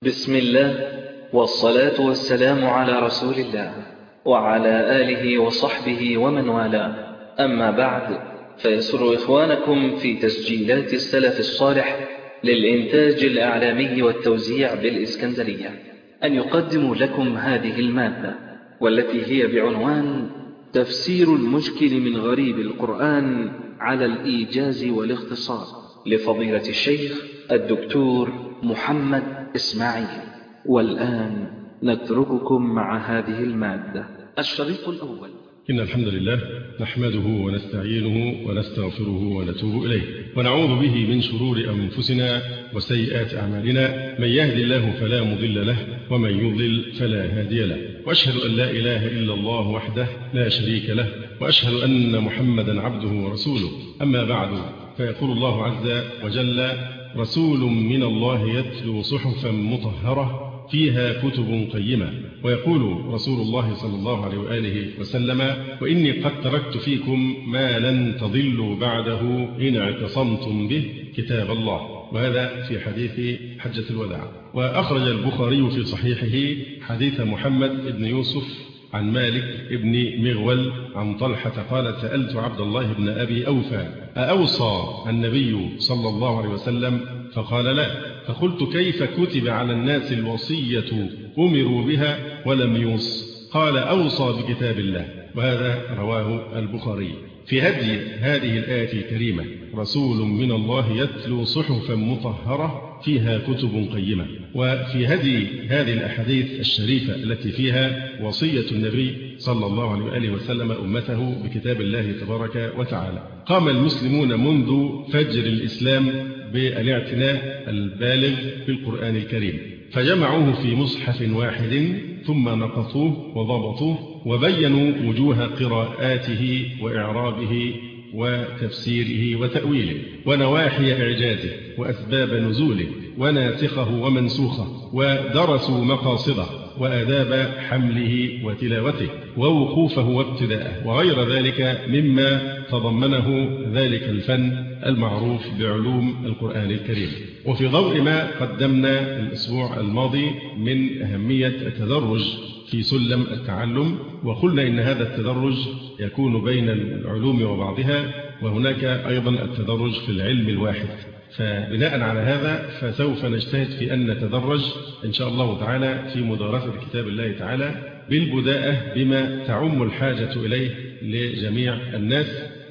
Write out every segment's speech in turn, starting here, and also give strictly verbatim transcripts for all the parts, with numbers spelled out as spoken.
بسم الله والصلاة والسلام على رسول الله وعلى آله وصحبه ومن والاه. أما بعد، فيسر إخوانكم في تسجيلات السلف الصالح للإنتاج الإعلامي والتوزيع بالإسكندرية أن يقدموا لكم هذه المادة، والتي هي بعنوان تفسير المشكل من غريب القرآن على الإيجاز والاختصار، لفضيلة الشيخ الدكتور محمد إسماعيل. والآن نترككم مع هذه المادة. الشريط الأول. إن الحمد لله نحمده ونستعينه ونستغفره ونتوب إليه، ونعوذ به من شرور أنفسنا وسيئات أعمالنا. من يهد الله فلا مضل له، ومن يضلل فلا هادي له، وأشهد أن لا إله إلا الله وحده لا شريك له، وأشهد أن محمدا عبده ورسوله. أما بعد، فيقول الله عز وجل: رسول من الله يتلو صحفا مطهرة فيها كتب قيمة. ويقول رسول الله صلى الله عليه وآله وسلم: وإني قد تركت فيكم ما لن تضلوا بعده إن اعتصمتم به، كتاب الله. وهذا في حديث حجة الوداع. وأخرج البخاري في صحيحه حديث محمد بن يوسف عن مالك بن مغول عن طلحة قال: سألت عبد الله بن أبي أوفى: أأوصى النبي صلى الله عليه وسلم؟ فقال: لا. فقلت: كيف كتب على الناس الوصية أمروا بها ولم يوص؟ قال: أوصى بكتاب الله. وهذا رواه البخاري. في هدي هذه الآية الكريمة: رسول من الله يتلو صحفا مطهرة فيها كتب قيمة. وفي هدي هذه الأحاديث الشريفة التي فيها وصية النبي صلى الله عليه وآله وسلم أمته بكتاب الله تبارك وتعالى. قام المسلمون منذ فجر الإسلام بالاعتناء البالغ بالقرآن الكريم، فجمعوه في مصحف واحد، ثم نقصوه وضبطوه وبينوا وجوه قراءاته وإعرابه وتفسيره وتأويله ونواحي إعجازه وأسباب نزوله وناسخه ومنسوخه، ودرسوا مقاصده وآداب حمله وتلاوته ووقوفه وابتداءه وغير ذلك مما تضمنه ذلك الفن المعروف بعلوم القرآن الكريم. وفي ضوء ما قدمنا الأسبوع الماضي من أهمية التدرج في سلم التعلم، وقلنا إن هذا التدرج يكون بين العلوم وبعضها، وهناك أيضا التدرج في العلم الواحد. فبناء على هذا فسوف نجتهد في أن نتدرج إن شاء الله تعالى في مدارسة كتاب الله تعالى بالبداءة بما تعم الحاجة إليه لجميع الناس،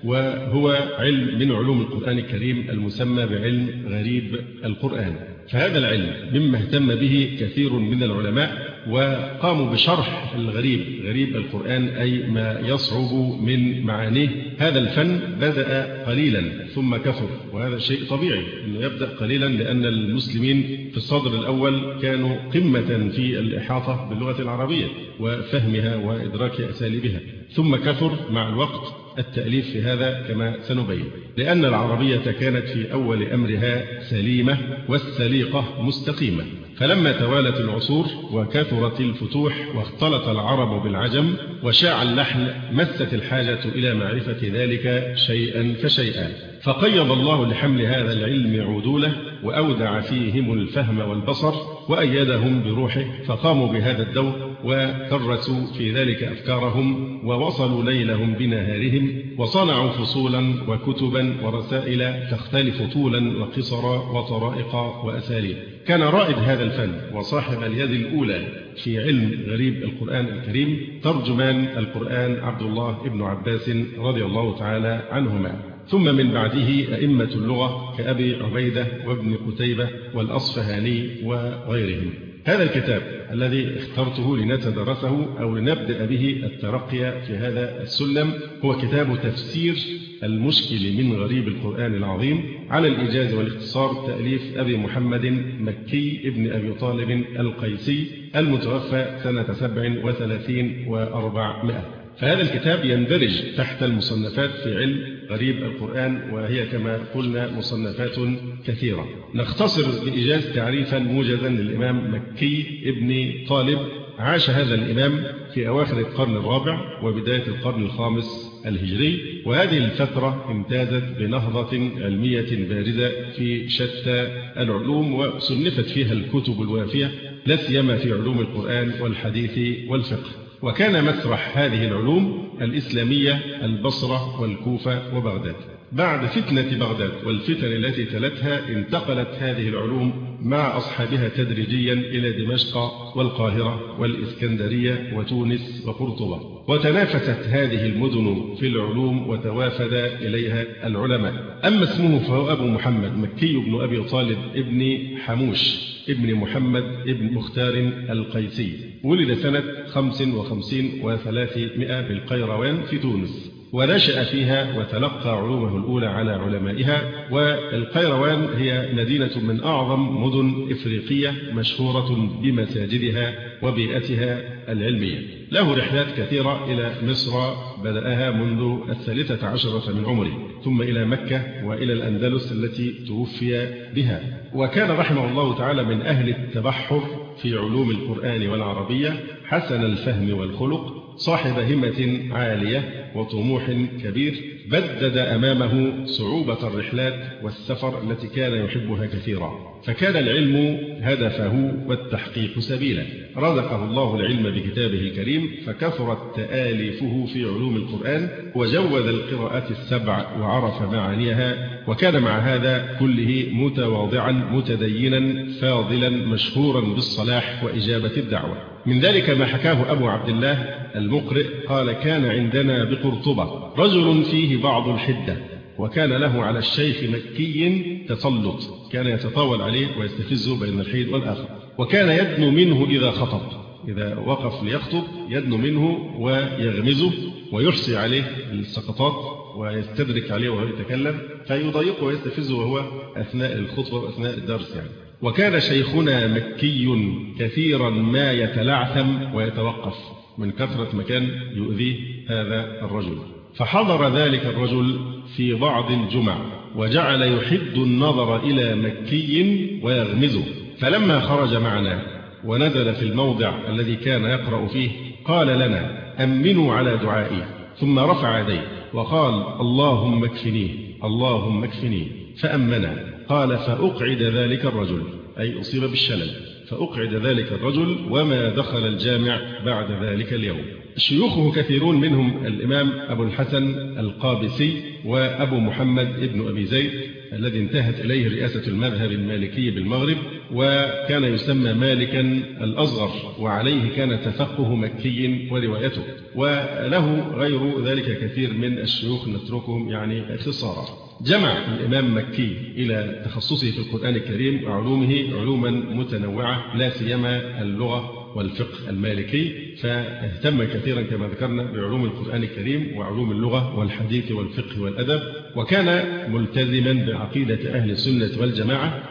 وهو علم من علوم القرآن الكريم المسمى بعلم غريب القرآن. فهذا العلم مما اهتم به كثير من العلماء وقاموا بشرح الغريب غريب القرآن، أي ما يصعب من معانيه. هذا الفن بدأ قليلا ثم كثر، وهذا شيء طبيعي أنه يبدأ قليلا، لأن المسلمين في الصدر الأول كانوا قمة في الإحاطة باللغة العربية وفهمها وإدراك أساليبها، ثم كثر مع الوقت التأليف في هذا كما سنبين، لأن العربية كانت في أول أمرها سليمة والسليقة مستقيمة. فلما توالت العصور وكثرت الفتوح واختلط العرب بالعجم وشاع اللحن، مست الحاجة إلى معرفة ذلك شيئا فشيئا، فقيض الله لحمل هذا العلم عدوله وأودع فيهم الفهم والبصر وأيدهم بروحه، فقاموا بهذا الدور وكرسوا في ذلك أفكارهم ووصلوا ليلهم بنهارهم، وصنعوا فصولا وكتبا ورسائل تختلف طولا وقصرا وطرائق وأساليب. كان رائد هذا الفن وصاحب اليد الأولى في علم غريب القرآن الكريم ترجمان القرآن عبد الله بن عباس رضي الله تعالى عنهما، ثم من بعده أئمة اللغة كأبي عبيدة وابن قتيبة والأصفهاني وغيرهم. هذا الكتاب الذي اخترته لنتدرسه أو لنبدأ به الترقي في هذا السلم هو كتاب تفسير المشكل من غريب القرآن العظيم على الإيجاز والاختصار، تأليف أبي محمد مكي ابن أبي طالب القيسي المتوفى سنة سبع وثلاثين وأربعمائة. فهذا الكتاب يندرج تحت المصنفات في علم غريب القرآن، وهي كما قلنا مصنفات كثيرة. نختصر بإيجاز تعريفا موجزا للإمام مكي ابن طالب. عاش هذا الإمام في أواخر القرن الرابع وبداية القرن الخامس الهجري. وهذه الفترة امتازت بنهضة علمية بارزة في شتى العلوم، وصنفت فيها الكتب الوافية لا سيما في علوم القرآن والحديث والفقه. وكان مسرح هذه العلوم الإسلامية البصرة والكوفة وبغداد. بعد فتنة بغداد والفتن التي تلتها انتقلت هذه العلوم مع أصحابها تدريجيا إلى دمشق والقاهرة والإسكندرية وتونس وقرطبة، وتنافست هذه المدن في العلوم وتوافد إليها العلماء. أما اسمه فهو أبو محمد مكي بن أبي طالب ابن حموش ابن محمد ابن مختار القيسي، ولد سنة خمس وخمسين وثلاثمائة بالقيروان في تونس، ونشأ فيها وتلقى علومه الأولى على علمائها. والقيروان هي مدينة من أعظم مدن إفريقية مشهورة بمساجدها وبيئتها العلمية. له رحلات كثيرة إلى مصر بدأها منذ الثالثة عشرة من عمره، ثم إلى مكة وإلى الأندلس التي توفي بها. وكان رحمه الله تعالى من أهل التبحر في علوم القرآن والعربية، حسن الفهم والخلق، صاحب همة عالية وطموح كبير، بدد أمامه صعوبة الرحلات والسفر التي كان يحبها كثيرا، فكان العلم هدفه والتحقيق سبيلا. رزقه الله العلم بكتابه الكريم، فكثرت تآليفه في علوم القرآن، وجود القراءات السبع وعرف معانيها، وكان مع هذا كله متواضعا متدينا فاضلا مشهورا بالصلاح وإجابة الدعوة. من ذلك ما حكاه أبو عبد الله المقرئ قال: كان عندنا بقرطبة رجل فيه بعض الحدة، وكان له على الشيخ مكي تسلط، كان يتطاول عليه ويستفزه بين الحين والآخر، وكان يدنو منه إذا خطب، إذا وقف ليخطب يدنو منه ويغمزه ويحصي عليه السقطات ويستدرك عليه وهو يتكلم، فيضايقه ويستفزه وهو أثناء الخطبة وأثناء الدرس يعني. وكان شيخنا مكي كثيرا ما يتلعثم ويتوقف من كثرة ما كان يؤذيه هذا الرجل. فحضر ذلك الرجل في بعض الجمع وجعل يحد النظر إلى مكي ويغمزه، فلما خرج معنا ونزل في الموضع الذي كان يقرأ فيه قال لنا: أمنوا على دعائي، ثم رفع يديه وقال: اللهم اكفنيه اللهم اكفنيه، فأمنا. قال: فأقعد ذلك الرجل، أي أصيب بالشلل، فأقعد ذلك الرجل وما دخل الجامع بعد ذلك اليوم. شيوخه كثيرون، منهم الإمام أبو الحسن القابسي وأبو محمد ابن أبي زيد الذي انتهت إليه رئاسة المذهب المالكي بالمغرب، وكان يسمى مالكا الأصغر، وعليه كان تفقه مكي وروايته. وله غير ذلك كثير من الشيوخ نتركهم يعني اختصارا. جمع الإمام مكي إلى تخصصه في القرآن الكريم وعلومه علوما متنوعة، لا سيما اللغة والفقه المالكي، فاهتم كثيرا كما ذكرنا بعلوم القرآن الكريم وعلوم اللغة والحديث والفقه والأدب، وكان ملتزما بعقيدة أهل السنة والجماعة،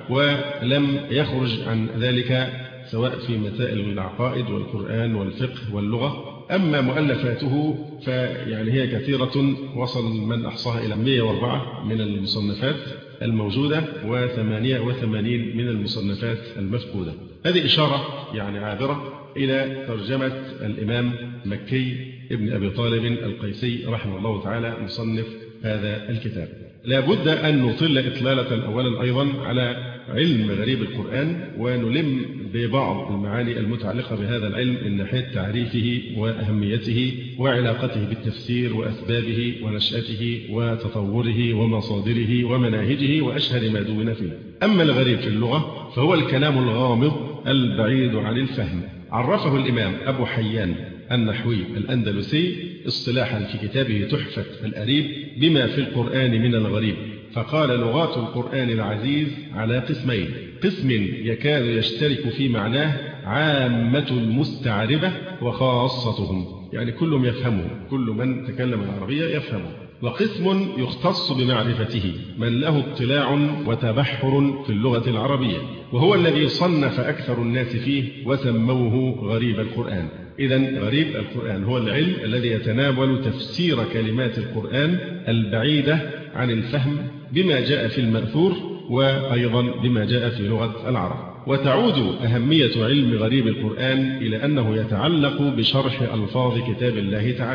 ولم يخرج عن ذلك سواء في مسائل العقائد والقرآن والفقه واللغة. أما مؤلفاته فيعني هي كثيرة، وصل من أحصاها إلى مئة وأربعة من المصنفات الموجودة وثمانية وثمانين من المصنفات المفقودة. هذه إشارة يعني عابرة إلى ترجمة الإمام مكي ابن أبي طالب القيسي رحمه الله تعالى مصنف هذا الكتاب. لا بد أن نطل إطلالة أولا أيضا على علم غريب القرآن، ونلم ببعض المعاني المتعلقة بهذا العلم من ناحية تعريفه وأهميته وعلاقته بالتفسير وأسبابه ونشأته وتطوره ومصادره ومناهجه وأشهر ما دون فيه. أما الغريب في اللغة فهو الكلام الغامض البعيد عن الفهم. عرفه الإمام أبو حيان النحوي الأندلسي اصطلاحا في كتابه تحفة الأريب بما في القرآن من الغريب، فقال: لغات القرآن العزيز على قسمين: قسم يكاد يشترك في معناه عامة المستعربة وخاصتهم، يعني كلهم يفهمه، كل من تكلم العربية يفهمه، وقسم يختص بمعرفته من له اطلاع وتبحر في اللغة العربية، وهو الذي صنف أكثر الناس فيه وسموه غريب القرآن. إذن غريب القرآن هو العلم الذي يتناول تفسير كلمات القرآن البعيدة عن الفهم بما جاء في المأثور وأيضا بما جاء في لغة العرب. وتعود أهمية علم غريب القرآن إلى أنه يتعلق بشرح ألفاظ كتاب الله تعالى،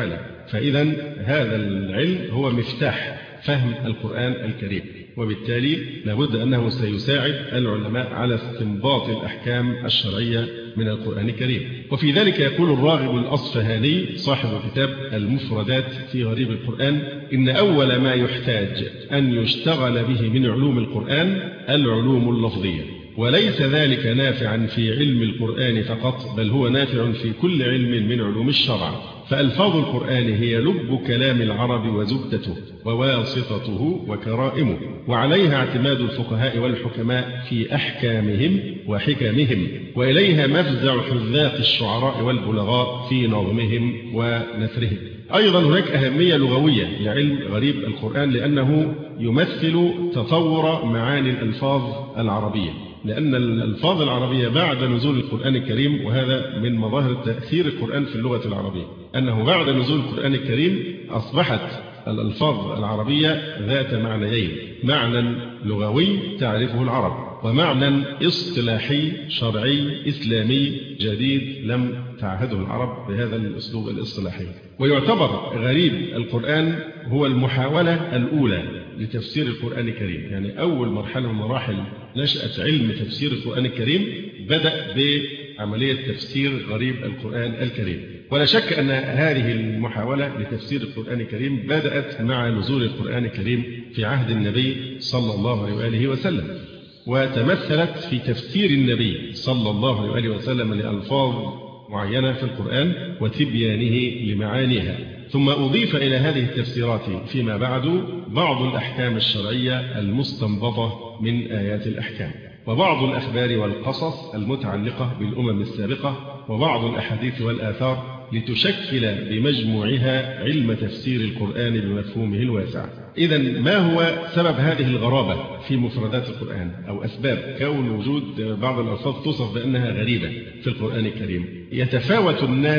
فإذا هذا العلم هو مفتاح فهم القرآن الكريم، وبالتالي لابد أنه سيساعد العلماء على استنباط الأحكام الشرعية من القرآن الكريم. وفي ذلك يقول الراغب الأصفهاني صاحب كتاب المفردات في غريب القرآن: إن أول ما يحتاج أن يشتغل به من علوم القرآن العلوم اللفظية، وليس ذلك نافعا في علم القرآن فقط، بل هو نافع في كل علم من علوم الشرع. فألفاظ القرآن هي لب كلام العرب وزبدته وواسطته وكرائمه، وعليها اعتماد الفقهاء والحكماء في أحكامهم وحكمهم، وإليها مفزع حذاق الشعراء والبلغاء في نظمهم ونثرهم. أيضا هناك أهمية لغوية لعلم غريب القرآن، لأنه يمثل تطور معاني الألفاظ العربية، لأن الألفاظ العربية بعد نزول القرآن الكريم، وهذا من مظاهر تأثير القرآن في اللغة العربية، أنه بعد نزول القرآن الكريم أصبحت الألفاظ العربية ذات معنيين: معنى لغوي تعرفه العرب، ومعنى اصطلاحي شرعي إسلامي جديد لم تعهده العرب بهذا الأسلوب الاصطلاحي. ويعتبر غريب القرآن هو المحاولة الأولى لتفسير القرآن الكريم، يعني أول مرحلة من مراحل نشأة علم تفسير القرآن الكريم بدأ بعملية تفسير غريب القرآن الكريم. ولا شك أن هذه المحاولة لتفسير القرآن الكريم بدأت مع نزول القرآن الكريم في عهد النبي صلى الله عليه وآله وسلم، وتمثلت في تفسير النبي صلى الله عليه وسلم لألفاظ معينة في القرآن وتبيانه لمعانيها. ثم أضيف إلى هذه التفسيرات فيما بعد بعض الأحكام الشرعية المستنبطة من آيات الأحكام، وبعض الأخبار والقصص المتعلقة بالأمم السابقة، وبعض الأحاديث والآثار، لتشكل بمجموعها علم تفسير القرآن بمفهومه الواسع. إذن ما هو سبب هذه الغرابة في مفردات القرآن، أو أسباب كون وجود بعض الألفاظ توصف بأنها غريبة في القرآن الكريم؟ يتفاوت الناس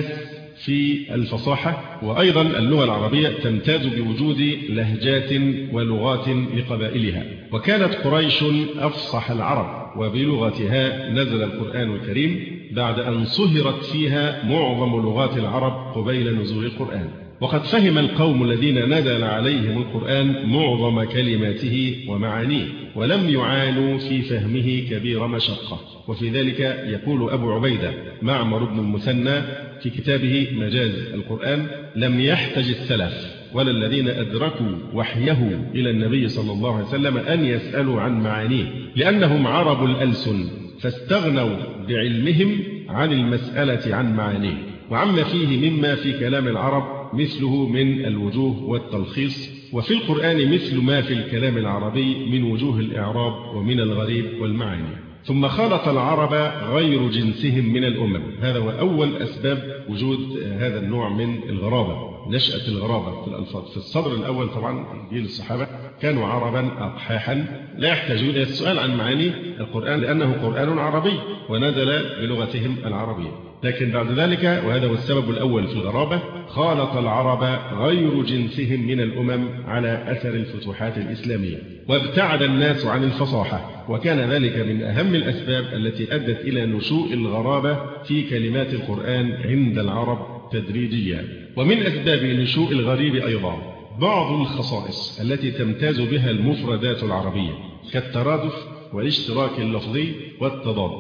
في الفصاحة، وأيضا اللغة العربية تمتاز بوجود لهجات ولغات لقبائلها، وكانت قريش أفصح العرب، وبلغتها نزل القرآن الكريم بعد أن صهرت فيها معظم لغات العرب قبيل نزول القرآن. وقد فهم القوم الذين نزل عليهم القرآن معظم كلماته ومعانيه، ولم يعانوا في فهمه كبير مشقة. وفي ذلك يقول أبو عبيدة معمر بن المثنى في كتابه مجاز القرآن: لم يحتج السلف ولا الذين أدركوا وحيه إلى النبي صلى الله عليه وسلم أن يسألوا عن معانيه، لأنهم عرب الألسن فاستغنوا بعلمهم عن المسألة عن معانيه، وعما فيه مما في كلام العرب مثله من الوجوه والتلخيص، وفي القرآن مثل ما في الكلام العربي من وجوه الإعراب ومن الغريب والمعاني. ثم خالط العرب غير جنسهم من الأمم، هذا هو أول أسباب وجود هذا النوع من الغرابة، نشأة الغرابة في الألفاظ. في الصدر الأول طبعا جيل الصحابة كانوا عربا أقحاحا لا يحتاجون إلى السؤال عن معاني القرآن، لأنه قرآن عربي ونزل بلغتهم العربية. لكن بعد ذلك، وهذا هو السبب الأول في الغرابة، خالط العرب غير جنسهم من الأمم على أثر الفتوحات الإسلامية، وابتعد الناس عن الفصاحة، وكان ذلك من أهم الأسباب التي أدت إلى نشوء الغرابة في كلمات القرآن عند العرب تدريجيا. ومن أسباب نشوء الغريب أيضا بعض الخصائص التي تمتاز بها المفردات العربية، كالترادف والاشتراك اللفظي والتضاد.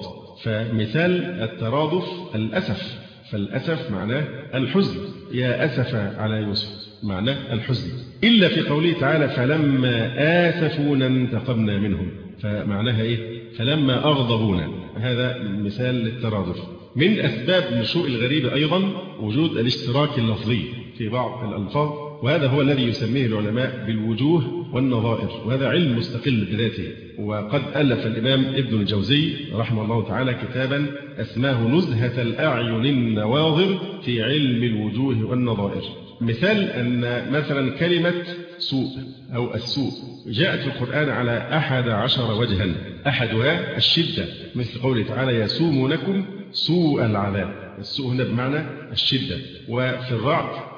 فمثال الترادف الأسف، فالأسف معناه الحزن، يا أسف على يوسف معناه الحزن، إلا في قوله تعالى فلما آسفونا انتقمنا منهم، فمعناها إيه؟ فلما أغضبونا. هذا مثال للترادف. من أسباب نشوء الغريب أيضا وجود الاشتراك اللفظي في بعض الألفاظ، وهذا هو الذي يسميه العلماء بالوجوه والنظائر، وهذا علم مستقل بذاته. وقد ألف الإمام ابن الجوزي رحمه الله تعالى كتابا اسماه نزهة الأعين النواظر في علم الوجوه والنظائر. مثال أن مثلا كلمة سوء أو السوء جاءت في القرآن على أحد عشر وجها، أحدها الشدة، مثل قوله تعالى يسومونكم سوء العذاب، السوء هنا بمعنى الشدة. وفي الرعد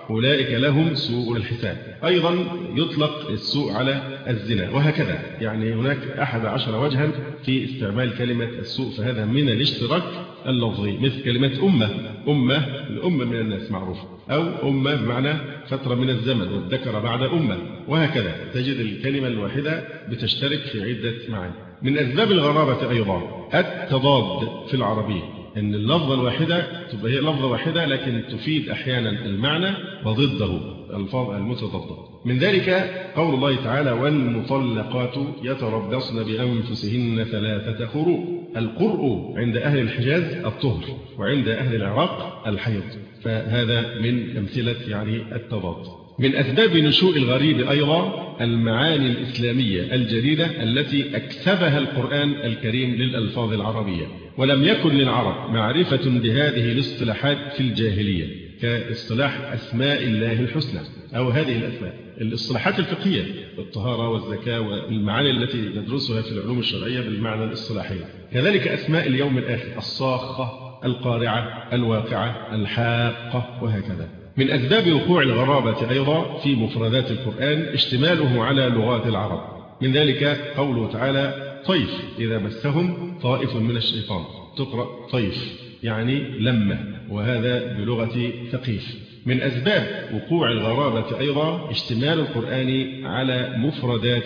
أولئك لهم سوء الحساب. أيضا يطلق السوء على الزنا وهكذا، يعني هناك أحد عشر وجها في استعمال كلمة السوء، فهذا من الاشتراك اللفظي، مثل كلمة أمة، أمة الأمة من الناس معروفة، أو أمة بمعنى فترة من الزمن، والذكر بعد أمة، وهكذا تجد الكلمة الواحدة بتشترك في عدة معاني. من أسباب الغرابة أيضا التضاد في العربية، أن اللفظة الواحدة تبقى هي لفظة واحدة لكن تفيد أحيانا المعنى وضده الألفاظ المتضادة. من ذلك قول الله تعالى: والمطلقات يتربصن بأنفسهن ثلاثة قروء. القرء عند أهل الحجاز الطهر، وعند أهل العراق الحيض، فهذا من أمثلة يعني التضاد. من أسباب نشوء الغريب أيضا المعاني الإسلامية الجديدة التي أكسبها القرآن الكريم للألفاظ العربية، ولم يكن للعرب معرفة بهذه الاصطلاحات في الجاهلية، كاصطلاح أسماء الله الحسنى أو هذه الأسماء. الاصطلاحات الفقهية، الطهارة والزكاة والمعاني التي ندرسها في العلوم الشرعية بالمعنى الاصطلاحي، كذلك أسماء اليوم الآخر، الصاخة، القارعة، الواقعة، الحاقة، وهكذا. من أسباب وقوع الغرابة أيضا في مفردات القرآن اشتماله على لغات العرب. من ذلك قوله تعالى: طيف إذا مسهم طائف من الشيطان، تقرأ طيف يعني لمة، وهذا بلغة ثقيف. من أسباب وقوع الغرابة أيضا اشتمال القرآن على مفردات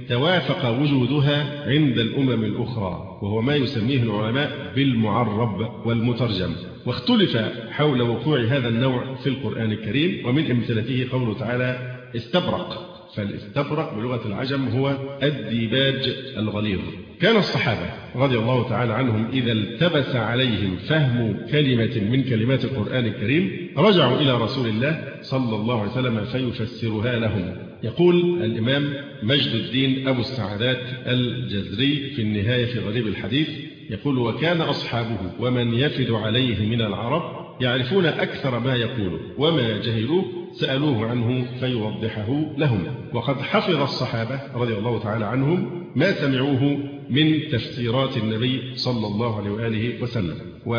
توافق وجودها عند الأمم الأخرى، وهو ما يسميه العلماء بالمعرب والمترجم. واختلف حول وقوع هذا النوع في القرآن الكريم، ومن أمثلته قوله تعالى: استبرق. فالاستبرق بلغة العجم هو الديباج الغليظ. كان الصحابة رضي الله تعالى عنهم إذا التبس عليهم فهم كلمة من كلمات القرآن الكريم رجعوا إلى رسول الله صلى الله عليه وسلم فيفسرها لهم. يقول الإمام مجد الدين أبو السعادات الجزري في النهاية في غريب الحديث، يقول: وكان أصحابه ومن يفد عليه من العرب يعرفون أكثر ما يقول، وما جهلوه سألوه عنه فيوضحه لهم. وقد حفظ الصحابة رضي الله تعالى عنهم ما سمعوه من تفسيرات النبي صلى الله عليه وآله وسلم.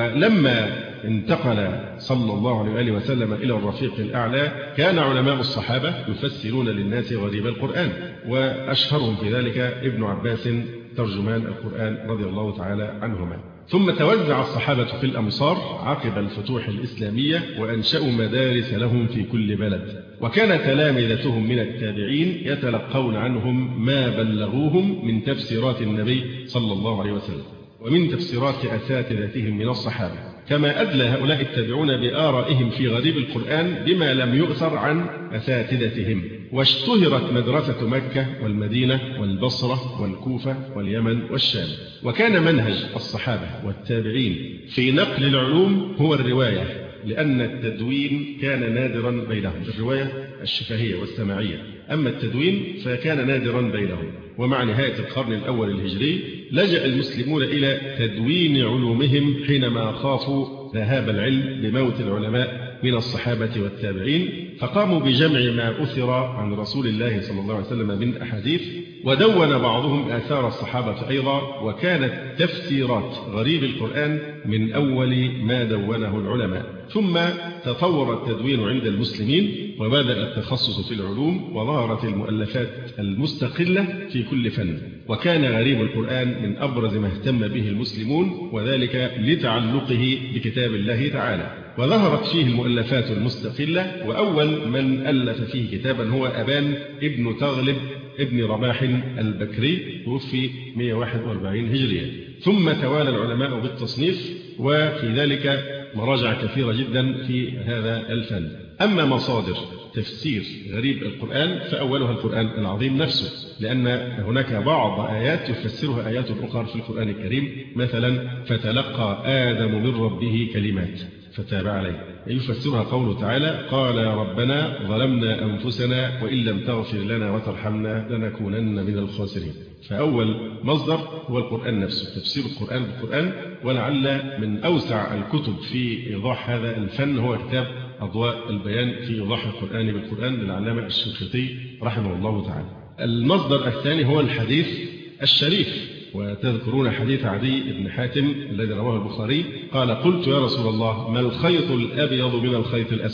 ولما انتقل صلى الله عليه وآله وسلم إلى الرفيق الأعلى كان علماء الصحابة يفسرون للناس غريب القرآن، وأشهرهم في ذلك ابن عباس ترجمان القرآن رضي الله تعالى عنهما. ثم توزع الصحابة في الأمصار عقب الفتوح الإسلامية، وأنشأوا مدارس لهم في كل بلد، وكان تلامذتهم من التابعين يتلقون عنهم ما بلغوهم من تفسيرات النبي صلى الله عليه وسلم ومن تفسيرات أساتذتهم من الصحابة، كما أدلى هؤلاء التابعون بآرائهم في غريب القرآن بما لم يؤثر عن أساتذتهم. واشتهرت مدرسة مكة والمدينة والبصرة والكوفة واليمن والشام. وكان منهج الصحابة والتابعين في نقل العلوم هو الرواية، لأن التدوين كان نادرا بينهم، الرواية الشفهية والسماعية، أما التدوين فكان نادرا بينهم. ومع نهاية القرن الأول الهجري لجأ المسلمون إلى تدوين علومهم حينما خافوا ذهاب العلم بموت العلماء من الصحابة والتابعين، فقاموا بجمع ما أثر عن رسول الله صلى الله عليه وسلم من أحاديث، ودون بعضهم آثار الصحابة أيضا. وكانت تفسيرات غريب القرآن من أول ما دونه العلماء. ثم تطور التدوين عند المسلمين، وبدأ التخصص في العلوم، وظهرت المؤلفات المستقلة في كل فن. وكان غريب القرآن من أبرز ما اهتم به المسلمون، وذلك لتعلقه بكتاب الله تعالى. وظهرت فيه المؤلفات المستقلة، وأول من ألف فيه كتابا هو أبان ابن تغلب ابن رباح البكري، توفي مئة وواحد وأربعين هجرية. ثم توالى العلماء بالتصنيف، وفي ذلك مراجع كثيرة جدا في هذا الفن. أما مصادر تفسير غريب القرآن فأولها القرآن العظيم نفسه، لأن هناك بعض آيات يفسرها آيات أخرى في القرآن الكريم، مثلا فتلقى آدم من ربه كلمات فتاب عليه، يفسرها قوله تعالى: قال ربنا ظلمنا أنفسنا وإن لم تغفر لنا وترحمنا لنكونن من الخاسرين. فأول مصدر هو القرآن نفسه، تفسير القرآن بالقرآن. ولعل من أوسع الكتب في إيضاح هذا الفن هو كتاب أضواء البيان في إيضاح القرآن بالقرآن للعلامة الشنقيطي رحمه الله تعالى. المصدر الثاني هو الحديث الشريف. وتذكرون حديث عدي بن حاتم الذي رواه البخاري قال: قلت يا رسول الله ما الخيط الأبيض من الخيط الأسود؟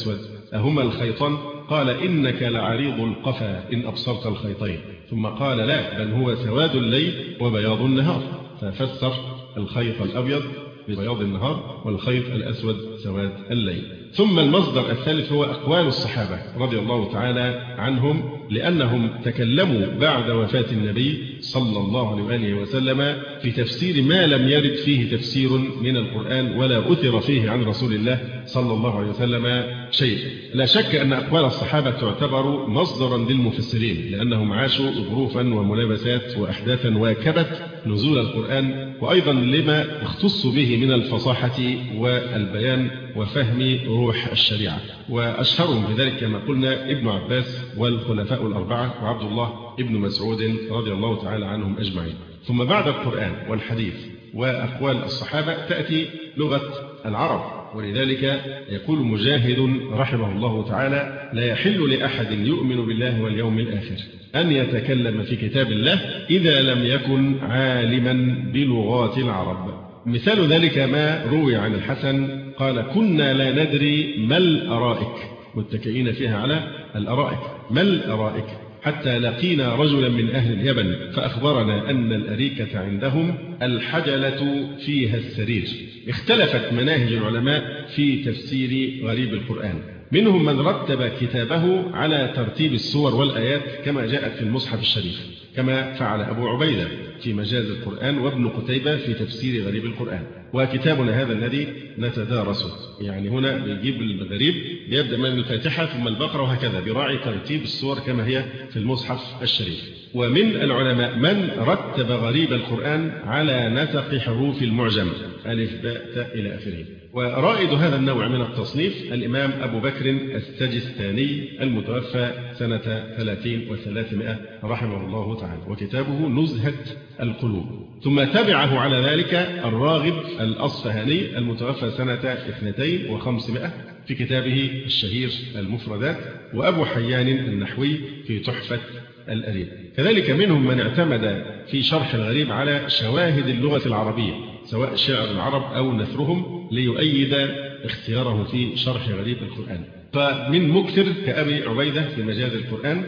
أهما الخيطان؟ قال إنك لعريض القفا إن أبصرت الخيطين. ثم قال لا، بل هو سواد الليل وبياض النهار، ففسر الخيط الأبيض ببياض النهار والخيط الأسود سواد الليل. ثم المصدر الثالث هو أقوال الصحابة رضي الله تعالى عنهم، لأنهم تكلموا بعد وفاة النبي صلى الله عليه وآله وسلم في تفسير ما لم يرد فيه تفسير من القرآن ولا أثر فيه عن رسول الله صلى الله عليه وسلم شيء. لا شك أن أقوال الصحابة تعتبر مصدرا للمفسرين، لأنهم عاشوا ظروفا وملابسات وأحداثا واكبت نزول القرآن، وأيضا لما اختصوا به من الفصاحة والبيان وفهم روح الشريعة. وأشهرهم بذلك كما قلنا ابن عباس والخلفاء الأربعة وعبد الله ابن مسعود رضي الله تعالى عنهم أجمعين. ثم بعد القرآن والحديث وأقوال الصحابة تأتي لغة العرب، ولذلك يقول مجاهد رحمه الله تعالى: لا يحل لأحد يؤمن بالله واليوم الآخر أن يتكلم في كتاب الله إذا لم يكن عالما بلغات العرب. مثال ذلك ما روي عن الحسن قال: كنا لا ندري ما الأرائك، متكئين فيها على الأرائك، ما الأرائك، حتى لقينا رجلا من أهل اليمن فأخبرنا أن الأريكة عندهم الحجلة فيها السرير. اختلفت مناهج العلماء في تفسير غريب القرآن، منهم من رتب كتابه على ترتيب السور والآيات كما جاءت في المصحف الشريف، كما فعل أبو عبيدة في مجاز القرآن وابن قتيبة في تفسير غريب القرآن. وكتابنا هذا الذي نتدارسه، يعني هنا بيجيب الغريب بيبدأ من الفاتحة ثم البقرة وهكذا، براعي ترتيب السور كما هي في المصحف الشريف. ومن العلماء من رتب غريب القرآن على نسق حروف المعجم ألف باء تاء إلى آخره. ورائد هذا النوع من التصنيف الإمام أبو بكر السجستاني المتوفى سنة ثلاثين وثلاثمائة رحمه الله تعالى، وكتابه نزهة القلوب. ثم تبعه على ذلك الراغب الأصفهاني المتوفى سنة اثنتين وخمسمائة في كتابه الشهير المفردات، وأبو حيان النحوي في تحفة الأريب. كذلك منهم من اعتمد في شرح الغريب على شواهد اللغة العربية سواء شعر العرب أو نثرهم ليؤيد اختياره في شرح غريب القرآن. فمن مكثر كأبي عبيدة في مجاز القرآن،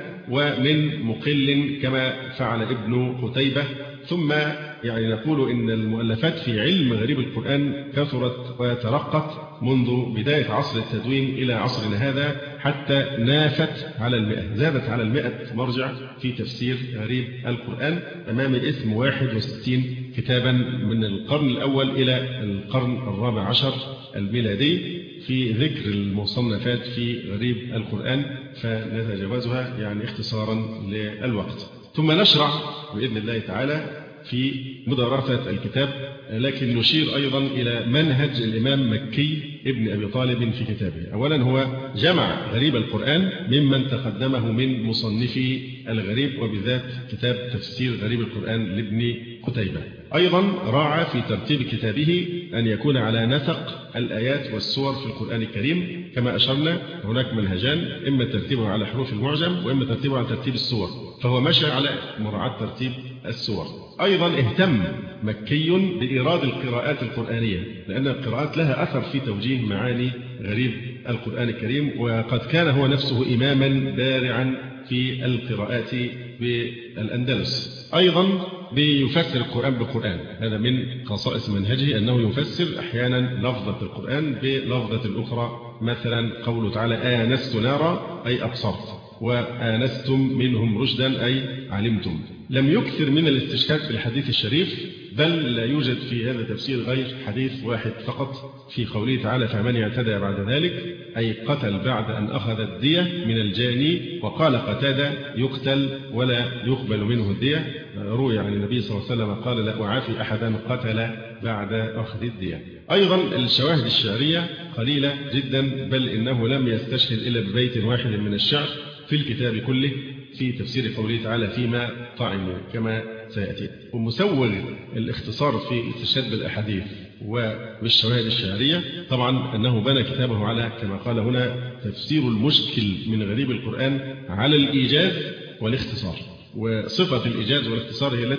ومن مقل كما فعل ابن قتيبة. ثم يعني نقول إن المؤلفات في علم غريب القرآن كثرت وترقت منذ بداية عصر التدوين إلى عصرنا هذا، حتى نافت على المئة، زادت على المئة مرجع في تفسير غريب القرآن، أمام اسم واحد وستين كتابا من القرن الأول إلى القرن الرابع عشر الميلادي في ذكر المصنفات في غريب القرآن، فنتجاوزها يعني اختصارا للوقت. ثم نشرع بإذن الله تعالى في مدارسة الكتاب، لكن نشير أيضا إلى منهج الإمام مكي ابن أبي طالب في كتابه. أولا هو جمع غريب القرآن ممن تقدمه من مصنفي الغريب، وبذات كتاب تفسير غريب القرآن لابن قتيبة. أيضا راعى في ترتيب كتابه أن يكون على نسق الآيات والسور في القرآن الكريم، كما أشرنا هناك منهجان، إما ترتيبه على حروف المعجم وإما ترتيبه على ترتيب السور، فهو مشى على مراعاة ترتيب السور. أيضا اهتم مكي بإيراد القراءات القرآنية، لأن القراءات لها أثر في توجيه معاني غريب القرآن الكريم، وقد كان هو نفسه إماما بارعا في القراءات بالأندلس. أيضا بيفسر القرآن بالقرآن، هذا من خصائص منهجه أنه يفسر أحيانا لفظة القرآن بلفظة الأخرى، مثلا قوله تعالى: آنست نارا أي أبصرت، وآنستم منهم رشدا أي علمتم. لم يكثر من الاستشهاد بالحديث الشريف، بل لا يوجد في هذا التفسير غير حديث واحد فقط في قوله تعالى: فمن اعتدى بعد ذلك أي قتل بعد أن أخذ الدية من الجاني. وقال قتادة: يقتل ولا يقبل منه الدية. روي عن النبي صلى الله عليه وسلم قال: لا أعافي أحدا قتل بعد أخذ الدية. أيضا الشواهد الشعرية قليلة جدا، بل إنه لم يستشهد إلا ببيت واحد من الشعر في الكتاب كله في تفسير قوله تعالى: فيما طعموا، كما سيأتي. ومسوغ الاختصار في الاستشهاد بالأحاديث وبالشواهد الشعرية طبعا أنه بنى كتابه على، كما قال هنا، تفسير المشكل من غريب القرآن على الإيجاز والاختصار. وصفة الإيجاز والاختصار هي التي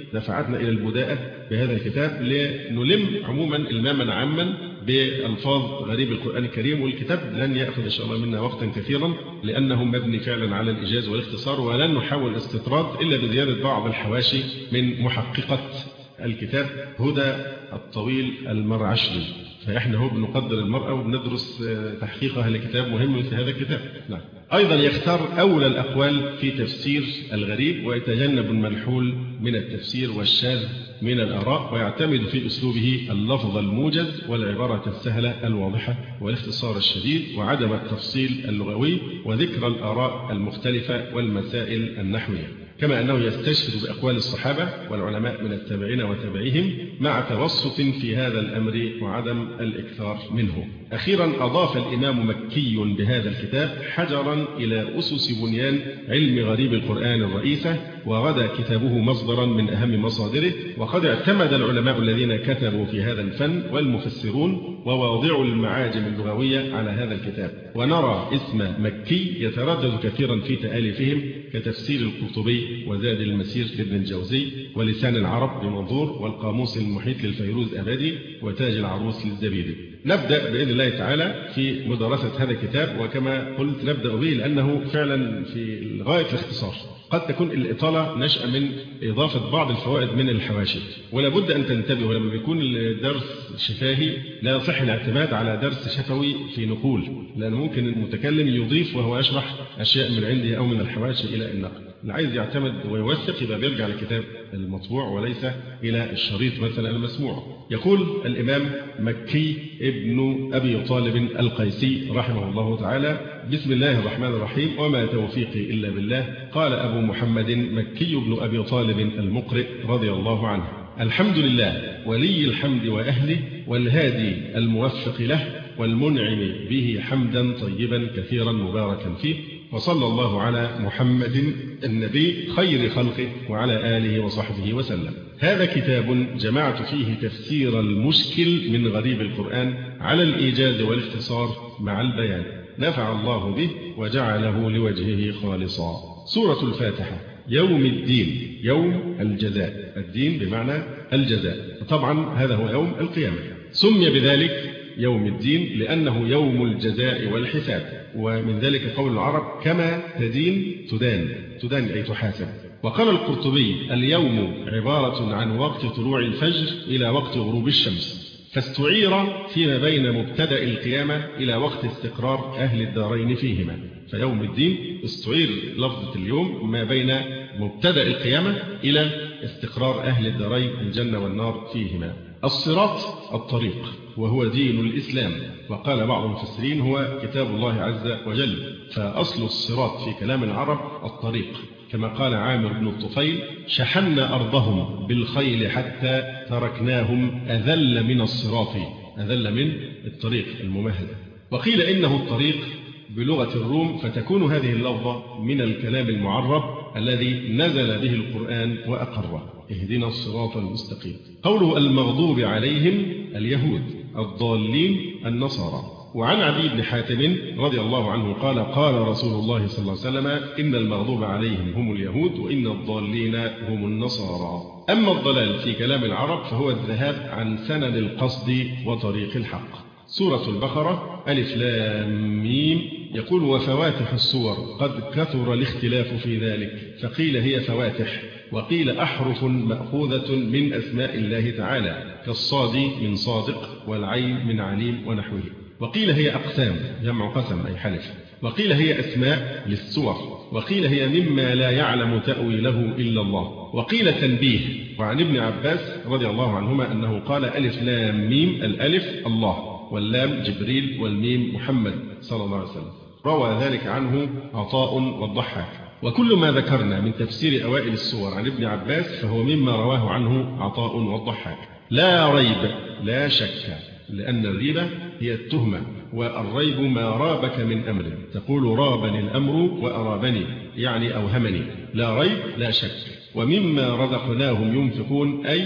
دفعتنا إلى البداءة بهذا الكتاب لنلم عموما إلماما عاما بألفاظ غريب القرآن الكريم. والكتاب لن يأخذ إن شاء الله منا وقتا كثيرا لأنه مبني فعلا على الإيجاز والاختصار، ولن نحاول الاستطراد إلا بزيادة بعض الحواشي من محققة الكتاب هدى الطويل المرعشلي. فإحنا هو بنقدر المرأة وبندرس تحقيقها لكتاب مهم في هذا الكتاب. نعم. أيضا يختار أولى الأقوال في تفسير الغريب ويتجنب المنحول من التفسير والشاذ من الآراء، ويعتمد في أسلوبه اللفظ الموجز والعبارة السهلة الواضحة والاختصار الشديد وعدم التفصيل اللغوي وذكر الآراء المختلفة والمسائل النحوية، كما أنه يستشهد بأقوال الصحابة والعلماء من التابعين وتابعيهم مع توسط في هذا الأمر وعدم الإكثار منه. أخيرا أضاف الإمام مكي بهذا الكتاب حجرا إلى أسس بنيان علم غريب القرآن الرئيسة، وغدا كتابه مصدرا من أهم مصادره. وقد اعتمد العلماء الذين كتبوا في هذا الفن والمفسرون وواضعوا المعاجم اللغوية على هذا الكتاب، ونرى اسم مكي يتردد كثيرا في تآليفهم كتفسير القرطبي وزاد المسير لابن الجوزي ولسان العرب لمنظور والقاموس المحيط للفيروز أبدي وتاج العروس للزبيدي. نبدأ بإذن الله تعالى في مدرسة هذا الكتاب، وكما قلت نبدأ به لأنه فعلا في غاية الاختصار. قد تكون الإطالة نشأ من إضافة بعض الفوائد من الحواشي، ولا بد أن تنتبهوا لما بيكون الدرس شفاهي لا يصح الاعتماد على درس شفوي في نقول، لأن ممكن المتكلم يضيف وهو يشرح أشياء من عنده أو من الحواشي إلى النقل. اللي عايز يعتمد ويوثق يبقى بيرجع للكتاب المطبوع وليس إلى الشريط مثلا المسموع. يقول الإمام مكي ابن أبي طالب القيسي رحمه الله تعالى: بسم الله الرحمن الرحيم، وما توفيقي إلا بالله. قال أبو محمد مكي بن أبي طالب المقرئ رضي الله عنه: الحمد لله ولي الحمد وأهله والهادي الموفق له والمنعم به حمدا طيبا كثيرا مباركا فيه، وصلى الله على محمد النبي خير خلقه وعلى آله وصحبه وسلم. هذا كتاب جمعت فيه تفسير المشكل من غريب القرآن على الإيجاز والاختصار مع البيان، نفع الله به وجعله لوجهه خالصا. سورة الفاتحة. يوم الدين، يوم الجزاء، الدين بمعنى الجزاء، طبعا هذا هو يوم القيامة. سمي بذلك يوم الدين لأنه يوم الجزاء والحساب، ومن ذلك قول العرب: كما تدين تدان، تدان أي تحاسب. وقال القرطبي: اليوم عبارة عن وقت طلوع الفجر إلى وقت غروب الشمس، فاستعير فيما بين مبتدأ القيامة إلى وقت استقرار أهل الدارين فيهما. فيوم الدين استعير لفظة اليوم ما بين مبتدأ القيامة إلى استقرار أهل الدارين الجنة والنار فيهما. الصراط الطريق، وهو دين الإسلام، وقال بعض المفسرين هو كتاب الله عز وجل، فأصل الصراط في كلام العرب الطريق، كما قال عامر بن الطفيل: شحنا أرضهم بالخيل حتى تركناهم أذل من الصراط، أذل من الطريق الممهد. وقيل إنه الطريق بلغة الروم، فتكون هذه اللفظة من الكلام المعرب الذي نزل به القرآن وأقره: اهدنا الصراط المستقيم. قوله المغضوب عليهم اليهود، الضالين النصارى. وعن عدي بن حاتم رضي الله عنه قال: قال رسول الله صلى الله عليه وسلم: إن المغضوب عليهم هم اليهود وإن الضالين هم النصارى. أما الضلال في كلام العرب فهو الذهاب عن سنن القصد وطريق الحق. سورة البقرة. ألف لام ميم. يقول: وفواتح السور قد كثر الاختلاف في ذلك، فقيل هي فواتح، وقيل أحرف مأخوذة من أسماء الله تعالى، كالصاد من صادق والعين من عليم ونحوه. وقيل هي أقسام، جمع قسم أي حلف. وقيل هي أسماء للسور. وقيل هي مما لا يعلم تأويله إلا الله. وقيل تنبيه. وعن ابن عباس رضي الله عنهما أنه قال: ألف لام ميم، الألف الله واللام جبريل والميم محمد صلى الله عليه وسلم. روى ذلك عنه عطاء والضحاك. وكل ما ذكرنا من تفسير أوائل السور عن ابن عباس فهو مما رواه عنه عطاء والضحاك. لا ريب، لا شك، لأن الريبة هي التهمة، والريب ما رابك من أمر، تقول رابني الأمر وأرابني، يعني أوهمني. لا ريب لا شك. ومما رزقناهم ينفقون، أي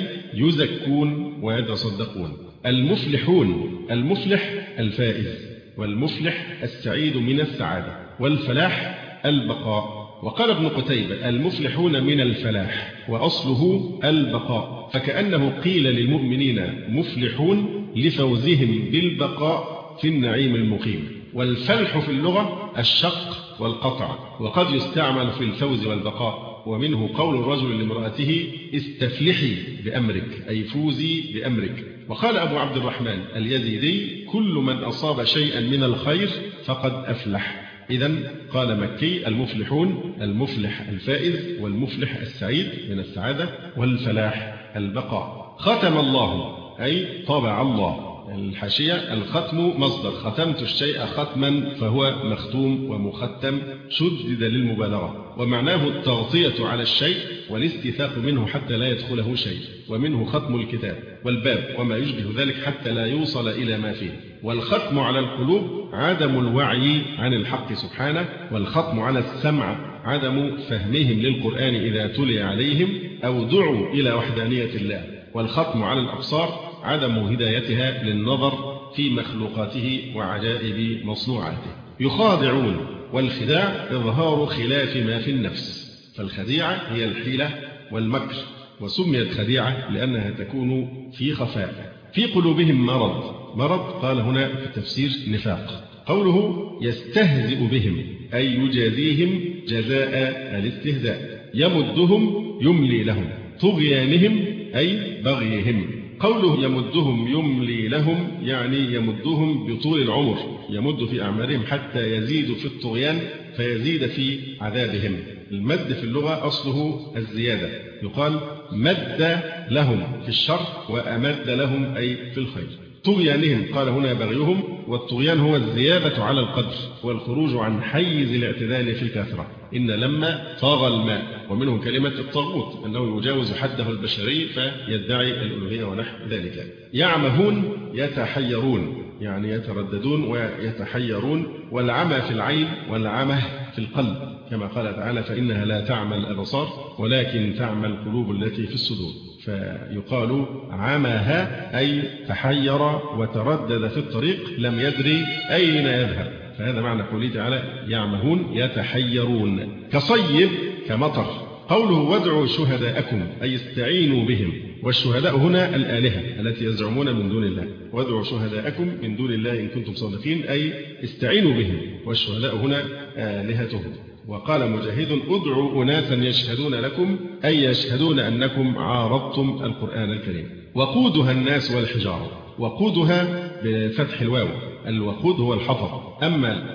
يزكون ويتصدقون. المفلحون، المفلح الفائز، والمفلح السعيد من السعادة، والفلاح البقاء. وقال ابن قتيبة المفلحون من الفلاح وأصله البقاء، فكأنه قيل للمؤمنين مفلحون لفوزهم بالبقاء في النعيم المقيم. والفلح في اللغة الشق والقطع، وقد يستعمل في الفوز والبقاء، ومنه قول الرجل لامرأته استفلحي بأمرك أي فوزي بأمرك. وقال أبو عبد الرحمن اليزيدي كل من أصاب شيئا من الخير فقد أفلح. إذن قال مكي المفلحون المفلح الفائز، والمفلح السعيد من السعادة، والفلاح البقاء. ختم الله أي طبع الله. الحاشية الختم مصدر، ختمت الشيء ختما فهو مختوم ومختم، شدد للمبالغة، ومعناه التغطية على الشيء والاستيثاق منه حتى لا يدخله شيء، ومنه ختم الكتاب والباب وما يشبه ذلك حتى لا يوصل إلى ما فيه. والختم على القلوب عدم الوعي عن الحق سبحانه، والختم على السمع عدم فهمهم للقرآن إذا تلي عليهم أو دعوا إلى وحدانية الله. والختم على الأبصار عدم هدايتها للنظر في مخلوقاته وعجائب مصنوعاته. يخادعون، والخداع إظهار خلاف ما في النفس، فالخديعة هي الحيلة والمكر، وسميت خديعة لأنها تكون في خفاء. في قلوبهم مرض، مرض قال هنا في التفسير نفاق. قوله يستهزئ بهم أي يجازيهم جزاء الاستهزاء. يمدهم يملي لهم، طغيانهم أي بغيهم. قوله يمدهم يملي لهم يعني يمدهم بطول العمر، يمد في أعمارهم حتى يزيد في الطغيان فيزيد في عذابهم. المد في اللغة أصله الزيادة، يقال مد لهم في الشر وأمد لهم أي في الخير. طغيانهم قال هنا بغيهم، والطغيان هو الزيادة على القدر والخروج عن حيز الاعتدال في الكثرة. إن لما طاغ الماء، ومنه كلمة الطاغوت أنه يجاوز حده البشري فيدعي الألوهية ونحو ذلك. يعمهون يتحيرون يعني يترددون ويتحيرون، والعمى في العين والعمى في القلب، كما قال تعالى فإنها لا تعمى الأبصار ولكن تعمى القلوب التي في الصدور. فيقال عماها أي تحير وتردد في الطريق لم يدري أين يذهب، فهذا معنى قوله تعالى يعمهون يتحيرون. كصيب كمطر. قوله وادعوا شهداءكم أي استعينوا بهم، والشهداء هنا الآلهة التي يزعمون من دون الله. وادعوا شهداءكم من دون الله إن كنتم صادقين أي استعينوا بهم، والشهداء هنا آلهتهم. وقال مجاهد ادعوا أناسا يشهدون لكم أي يشهدون أنكم عارضتم القرآن الكريم. وقودها الناس والحجارة. وقودها بفتح الواو، الوقود هو الحطب، أما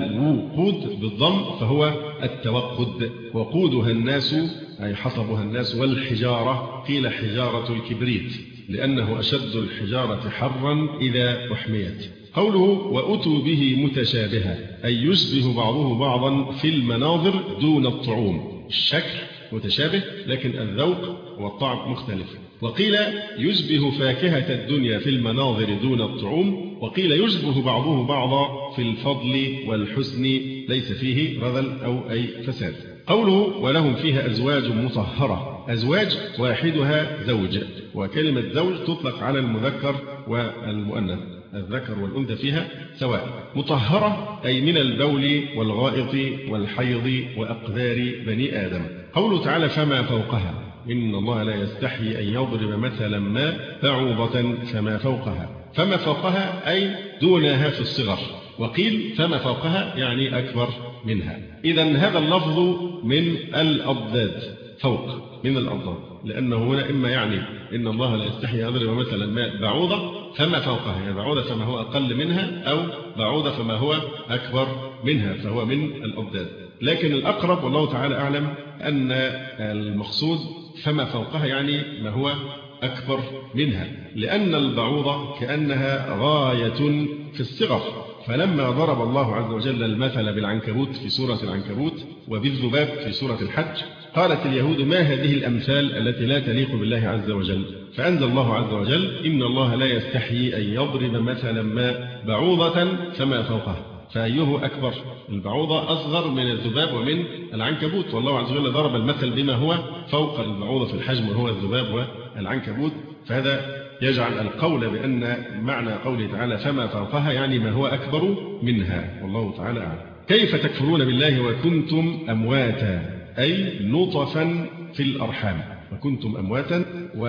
الوقود بالضم فهو التوقد. وقودها الناس أي حطبها الناس، والحجارة قيل حجارة الكبريت لأنه أشد الحجارة حرا إذا أحميت. قوله وأتوا به متشابها أي يشبه بعضه بعضا في المناظر دون الطعوم. الشكل متشابه لكن الذوق والطعم مختلف. وقيل يشبه فاكهة الدنيا في المناظر دون الطعوم، وقيل يشبه بعضه بعضا في الفضل والحسن ليس فيه رذل أو أي فساد. قوله ولهم فيها أزواج مطهرة. أزواج واحدها زوج، وكلمة زوج تطلق على المذكر والمؤنث، الذكر والأنثى فيها سواء. مطهرة أي من البول والغائط والحيض وأقذار بني آدم. قوله تعالى فما فوقها إن الله لا يستحي أن يضرب مثلا ما بعوضة فما فوقها. فما فوقها أي دونها في الصغر، وقيل فما فوقها يعني أكبر منها. إذن هذا اللفظ من الأضداد، فوق من الأضداد، لأنه هنا إما يعني إن الله لا يستحي أن يضرب مثلا ما بعوضة فما فوقها، يعني بعوضة فما هو أقل منها، أو بعوضة فما هو أكبر منها، فهو من الأضداد. لكن الأقرب والله تعالى أعلم أن المقصود فما فوقها يعني ما هو أكبر منها، لأن البعوضة كأنها غاية في الصغر. فلما ضرب الله عز وجل المثل بالعنكبوت في سورة العنكبوت وبالذباب في سورة الحج قالت اليهود ما هذه الأمثال التي لا تليق بالله عز وجل، فأنزل الله عز وجل إن الله لا يستحيي أن يضرب مثلا ما بعوضة فما فوقها. فأيه أكبر؟ البعوضة أصغر من الذباب ومن العنكبوت، والله عز وجل ضرب المثل بما هو فوق البعوضة في الحجم وهو الذباب والعنكبوت. فهذا يجعل القول بأن معنى قوله تعالى فما فوقها يعني ما هو أكبر منها، والله تعالى أعلم. كيف تكفرون بالله وكنتم أمواتا أي نطفا في الأرحام، وكنتم أمواتا.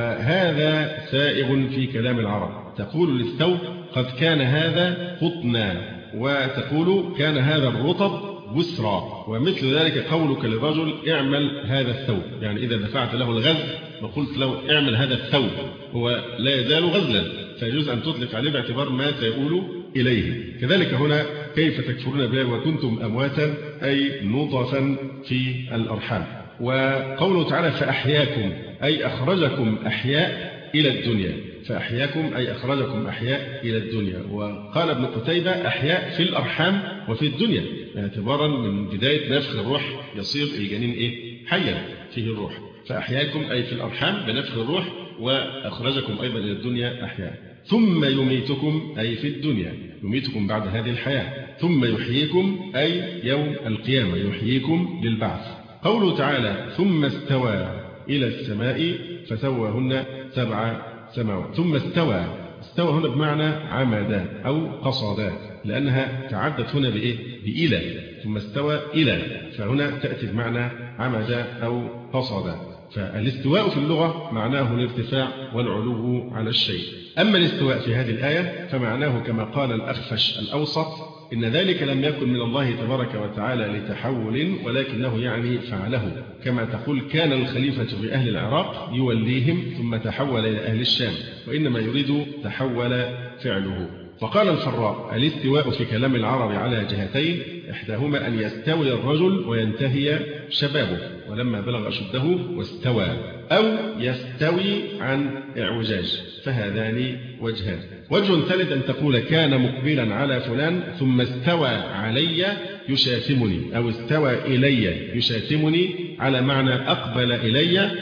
وهذا سائغ في كلام العرب، تقول للثوب قد كان هذا قطنا، وتقول كان هذا الرطب بسرا. ومثل ذلك قولك للرجل اعمل هذا الثوب، يعني إذا دفعت له الغزل وقلت له اعمل هذا الثوب هو لا يزال غزلا، فيجوز أن تطلق عليه باعتبار ما سيقول إليه. كذلك هنا كيف تكفرون بالله وكنتم أمواتا أي نطفا في الأرحام. وقوله تعالى فأحياكم أي أخرجكم أحياء إلى الدنيا، فأحياكم أي أخرجكم أحياء إلى الدنيا. وقال ابن قتيبة أحياء في الأرحام وفي الدنيا، اعتبارا من بداية نفخ الروح يصير الجنين إيه؟ حيا فيه الروح. فأحياكم أي في الأرحام بنفخ الروح، وأخرجكم أيضا إلى الدنيا أحياء. ثم يميتكم أي في الدنيا، يميتكم بعد هذه الحياة. ثم يحييكم أي يوم القيامة، يحييكم للبعث. قوله تعالى ثم استوى إلى السماء فسواهن سبع سماوات. ثم استوى، استوى هنا بمعنى عمدا أو قصدا، لأنها تعدت هنا بإيه؟ بإلى. ثم استوى إلى، فهنا تأتي بمعنى عمدا أو قصدا. فالاستواء في اللغة معناه الارتفاع والعلو على الشيء. أما الاستواء في هذه الآية فمعناه كما قال الأخفش الأوسط إن ذلك لم يكن من الله تبارك وتعالى لتحول، ولكنه يعني فعله، كما تقول كان الخليفة بأهل العراق يوليهم ثم تحول إلى أهل الشام، وإنما يريد تحول فعله. وقال الفراء الاستواء في كلام العرب على جهتين، إحداهما أن يستوي الرجل وينتهي شبابه ولما بلغ أشده واستوى، أو يستوي عن إعوجاج، فهذان وجهان. وجه ثالث أن تقول كان مقبلا على فلان ثم استوى علي يشاتمني، أو استوى إلي يشاتمني، على معنى أقبل إلي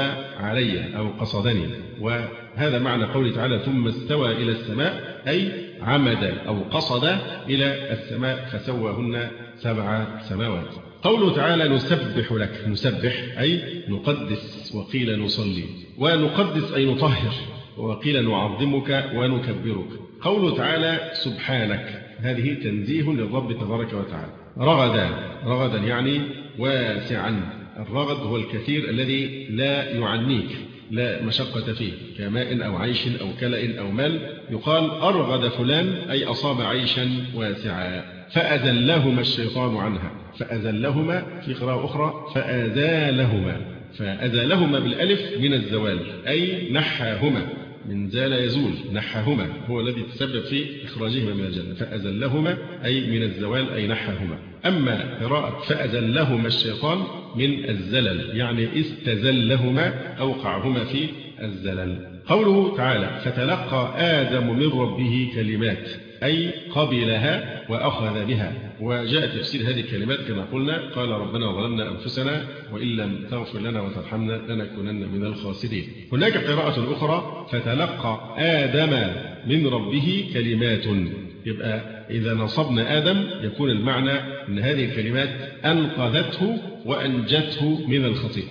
وعلي أو قصدني. وهذا معنى قوله تعالى ثم استوى إلى السماء أي عمد أو قصد إلى السماء فسواهن سبع سماوات. قوله تعالى نسبح لك، نسبح أي نقدس، وقيل نصلي، ونقدس أي نطهر، وقيل نعظمك ونكبرك. قوله تعالى سبحانك، هذه تنزيه للرب تبارك وتعالى. رغدا، رغدا يعني واسعا. الرغد هو الكثير الذي لا يعنيك، لا مشقة فيه، كماء أو عيش أو كلأ أو مال. يقال أرغد فلان أي أصاب عيشا واسعا. فأزلهما الشيطان عنها، فأزلهما في قراءة أخرى فأزالهما، فأزالهما بالألف من الزوال أي نحاهما، من زال يزول، نحاهما هو الذي تسبب في إخراجهما من الجنة. فأزلهما أي من الزوال أي نحاهما. أما قراءة فأزلهما الشيطان من الزلل، يعني استزلهما أوقعهما في الزلل. قوله تعالى فتلقى آدم من ربه كلمات أي قبلها وأخذ بها. وجاء تفسير هذه الكلمات كما قلنا قال ربنا ظلمنا أنفسنا وإن لم تغفر لنا وترحمنا لنكونن من الخاسرين. هناك قراءة أخرى فتلقى آدم من ربه كلمات، يبقى إذا نصبنا آدم يكون المعنى أن هذه الكلمات أنقذته وأنجته من الخطيئة.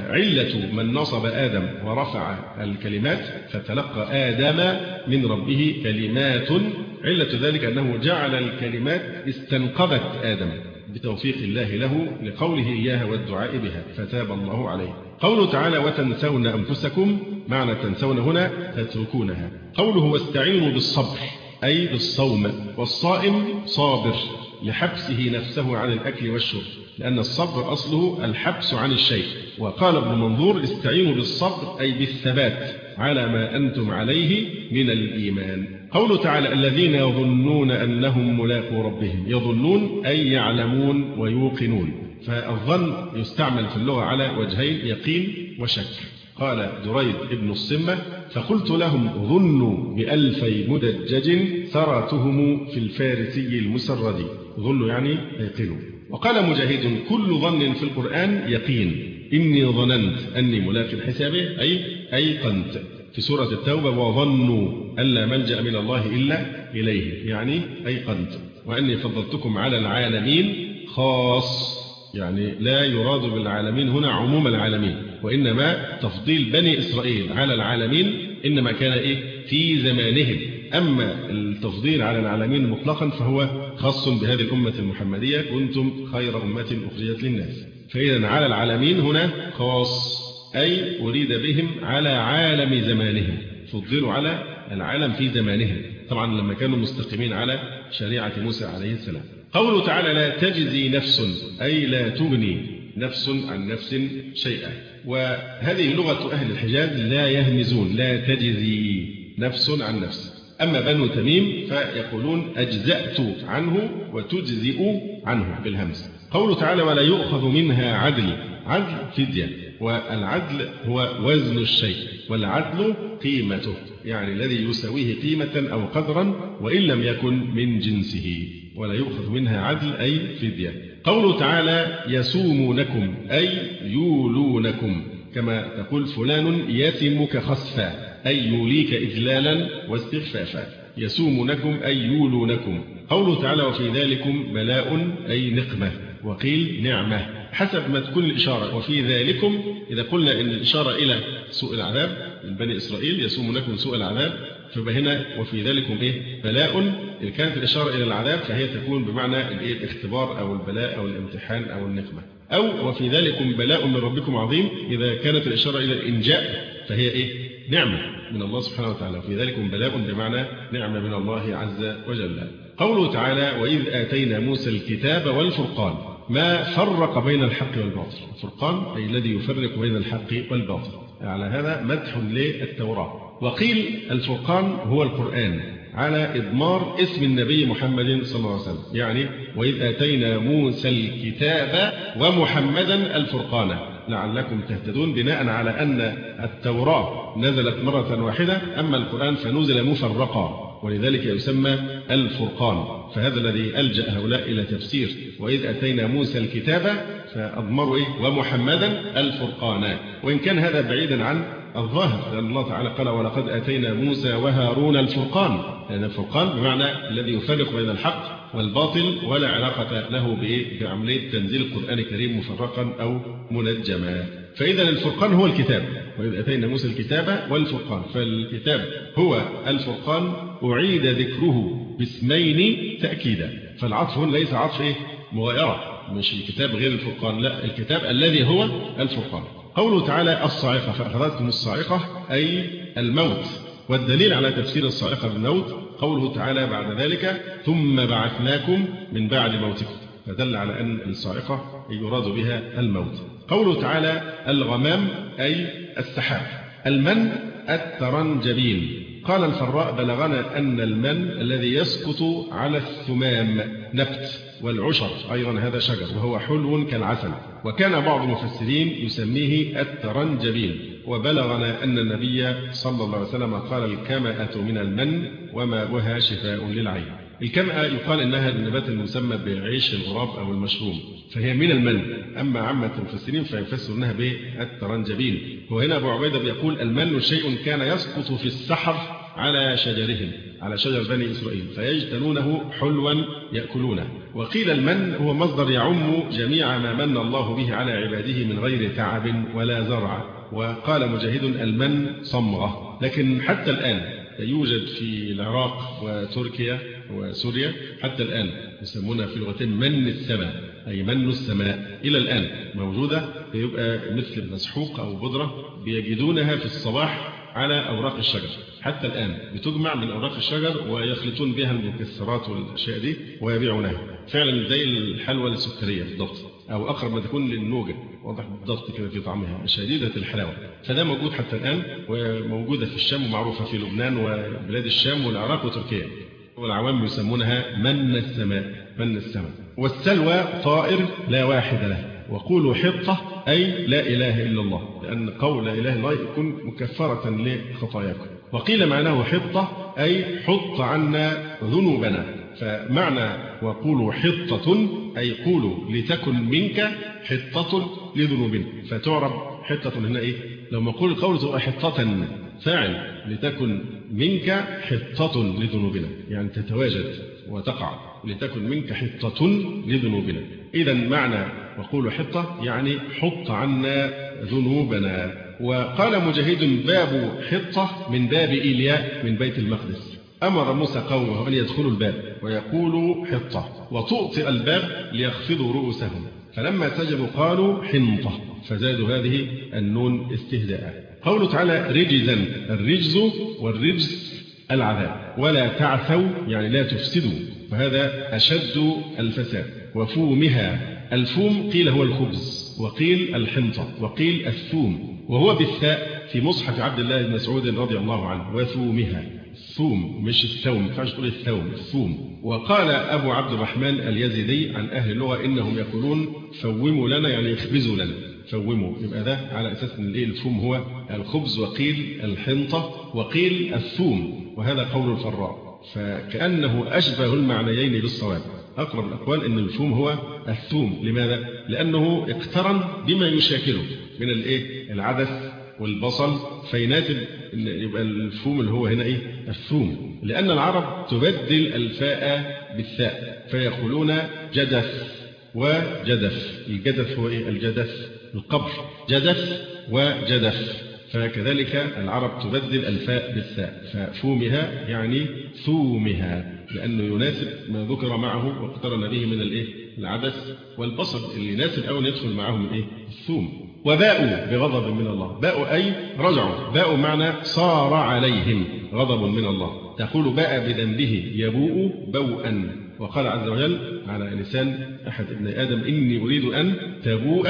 فعلة من نصب آدم ورفع الكلمات فتلقى آدم من ربه كلمات، علة ذلك أنه جعل الكلمات استنقذت آدم بتوفيق الله له لقوله إياها والدعاء بها فتاب الله عليه. قوله تعالى وتنسون أنفسكم، معنى تنسون هنا تتركونها. قوله واستعينوا بالصبر أي بالصوم، والصائم صابر لحبسه نفسه عن الأكل والشرب، لأن الصبر أصله الحبس عن الشيء. وقال ابن منظور استعينوا بالصبر أي بالثبات على ما أنتم عليه من الإيمان. قوله تعالى الذين يظنون أنهم ملاقو ربهم، يظنون أي يعلمون ويوقنون. فالظن يستعمل في اللغة على وجهين، يقين وشك. قال دريد ابن الصمة فقلت لهم ظنوا بألفي مدجج سراتهم في الفارسي المسرد، ظنوا يعني يقينوا. وقال مجاهد كل ظن في القرآن يقين، إني ظننت أني ملاق حسابه أي أيقنت في سورة التوبة وظنوا أن لا ملجأ من الله إلا إليه، يعني أيقنت. وأني فضلتكم على العالمين خاص، يعني لا يراد بالعالمين هنا عموم العالمين، وإنما تفضيل بني إسرائيل على العالمين إنما كان إيه في زمانهم، أما التفضيل على العالمين مطلقا فهو خاص بهذه الأمة المحمدية، كنتم خير أمة أخرجت للناس. فإذا على العالمين هنا خاص، أي أريد بهم على عالم زمانهم، فضلوا على العالم في زمانهم، طبعا لما كانوا مستقيمين على شريعة موسى عليه السلام. قوله تعالى لا تجزي نفس، أي لا تغني نفس عن نفس شيئا. وهذه لغة أهل الحجاز لا يهمزون، لا تجزي نفس عن نفس. أما بنو تميم فيقولون أجزأت عنه وتجزئ عنه بالهمز. قوله تعالى ولا يؤخذ منها عدل، عدل فدية، والعدل هو وزن الشيء، والعدل قيمته، يعني الذي يساويه قيمة أو قدرا وإن لم يكن من جنسه. ولا يؤخذ منها عدل أي فدية. قوله تعالى يسومونكم، أي يولونكم، كما تقول فلان يسمك خسفا، أي يوليك إجلالا واستخفافا. يسومونكم أي يولونكم. قوله تعالى وفي ذلكم بلاء، أي نقمة، وقيل نعمة حسب ما تكون الإشارة. وفي ذلكم إذا قلنا إن الإشارة إلى سوء العذاب من بني إسرائيل، يسومونكم سوء العذاب، فهنا وفي ذلكم إيه بلاء. إذا كانت الإشارة إلى العذاب فهي تكون بمعنى الاختبار أو البلاء أو الامتحان أو النقمة. أو وفي ذلكم بلاء من ربكم عظيم، إذا كانت الإشارة إلى الإنجاء فهي إيه نعمة من الله سبحانه وتعالى. وفي ذلكم بلاء بمعنى نعمة من الله عز وجل. قوله تعالى وإذ آتينا موسى الكتاب والفرقان، ما فرق بين الحق والباطل. الفرقان أي الذي يفرق بين الحق والباطل. على هذا مدح للتوراة. وقيل الفرقان هو القرآن على إضمار اسم النبي محمد صلى الله عليه وسلم، يعني وإذ آتينا موسى الكتاب ومحمدا الفرقان لعلكم تهتدون، بناء على أن التوراة نزلت مرة واحدة، أما القرآن فنزل مفرقا ولذلك يسمى الفرقان. فهذا الذي ألجأ هؤلاء إلى تفسير وإذ أتينا موسى الكتاب فأضمروا إيه ومحمدا الفرقان، وإن كان هذا بعيدا عن الظاهر، لأن الله تعالى قال ولقد أتينا موسى وهارون الفرقان، لأن الفرقان بمعنى الذي يفرق بين الحق والباطل، ولا علاقة له بعملية تنزيل القرآن الكريم مفرقا أو منجما. فإذا الفرقان هو الكتاب، وإذ أتينا موسى الكتاب والفرقان، فالكتاب هو الفرقان أعيد ذكره باسمين تأكيدا. فالعطف هنا ليس عطف إيه مغايرة، مش الكتاب غير الفرقان، لا الكتاب الذي هو الفرقان. قوله تعالى الصاعقة فأخذتكم الصاعقة أي الموت، والدليل على تفسير الصاعقة بالموت قوله تعالى بعد ذلك ثم بعثناكم من بعد موتكم، فدل على أن الصاعقة يراد بها الموت. قوله تعالى الغمام أي السحاب. المن الترنجبيل. قال الفراء بلغنا أن المن الذي يسقط على الثمام نبت، والعشر أيضا هذا شجر وهو حلو كالعسل، وكان بعض المفسرين يسميه الترنجبيل. وبلغنا أن النبي صلى الله عليه وسلم قال الكمأة من المن وماؤها شفاء للعين. الكمأة يقال إنها النبات المسمى بعيش الغراب أو المشروم، فهي من المن. أما عامة المفسرين فيفسرونها بالترنجبيل. وهنا أبو عبيدة بيقول المن شيء كان يسقط في السحر على شجرهم، على شجر بني إسرائيل، فيجتنونه حلوا يأكلونه. وقيل المن هو مصدر يعم جميع ما من الله به على عباده من غير تعب ولا زرع. وقال مجاهد المن صمغة. لكن حتى الآن يوجد في العراق وتركيا وسوريا حتى الآن يسمونها في لغتين من السماء، أي من السماء، إلى الآن موجودة، يبقى مثل مسحوق أو بودرة بيجدونها في الصباح على أوراق الشجر، حتى الآن بتجمع من أوراق الشجر ويخلطون بها المكسرات والأشياء دي ويبيعونها، فعلا زي الحلوى السكرية بالضبط، أو أقرب ما تكون للنوجة، واضح بالضبط كده في طعمها شديدة الحلاوة. فده موجود حتى الآن، وموجودة في الشام ومعروفة في لبنان وبلاد الشام والعراق وتركيا، والعوام يسمونها من السماء، من السماء. والسلوى طائر لا واحد له. وقولوا حطة أي لا إله إلا الله، لأن قول لا إله إلا الله يكون مكفرة لخطاياكم. وقيل معناه حطة أي حط عنا ذنوبنا، فمعنى وقولوا حطة أي قولوا لتكن منك حطة لذنوبنا، فتعرب حطة هنا إيه؟ لو ما قول القول تبقى حطة فاعل لتكن منك حطة لذنوبنا، يعني تتواجد وتقع، لتكن منك حطة لذنوبنا. إذا معنى وقولوا حطة يعني حط عنا ذنوبنا. وقال مجاهد باب حطة من باب إيلياء من بيت المقدس، أمر موسى قومه أن يدخلوا الباب ويقولوا حطة وتؤطئ الباب ليخفضوا رؤوسهم، فلما سجدوا قالوا حنطة فزادوا هذه النون استهزاء. قوله تعالى رجزا، الرجز والرجز العذاب، ولا تعثوا يعني لا تفسدوا، وهذا أشد الفساد. وفومها، الفوم قيل هو الخبز وقيل الحنطة وقيل الثوم، وهو بالثاء في مصحف عبد الله بن مسعود رضي الله عنه، وثومها، الثوم مش الثوم، ما ينفعش تقول الثوم، الثوم. وقال أبو عبد الرحمن اليزيدي عن أهل اللغة إنهم يقولون فوموا لنا يعني اخبزوا لنا، فوموا، يبقى ده على أساس أن الفوم هو الخبز وقيل الحنطة وقيل الثوم، وهذا قول الفراء، فكأنه أشبه المعنيين بالصواب. أقرب الأقوال أن الفوم هو الثوم. لماذا؟ لأنه اقترن بما يشاكله من الإيه؟ العدس والبصل، فيناسب يبقى الفوم اللي هو هنا إيه؟ الثوم، لأن العرب تبدل الفاء بالثاء فيقولون جدث وجدف. الجدف هو إيه؟ الجدف القبر، جدف وجدف، فكذلك العرب تبدل الفاء بالثاء، ففومها يعني ثومها، لأنه يناسب ما ذكر معه واقترن به من الإيه؟ العدس والبصل، اللي يناسب أو يدخل معهم الإيه؟ الثوم. وباءوا بغضب من الله، باءوا أي رجعوا، باءوا معنى صار عليهم غضب من الله. تقول باء بذنبه يبوء بوءا، وقال عز وجل على لسان أحد ابن آدم إني أريد أن تبوء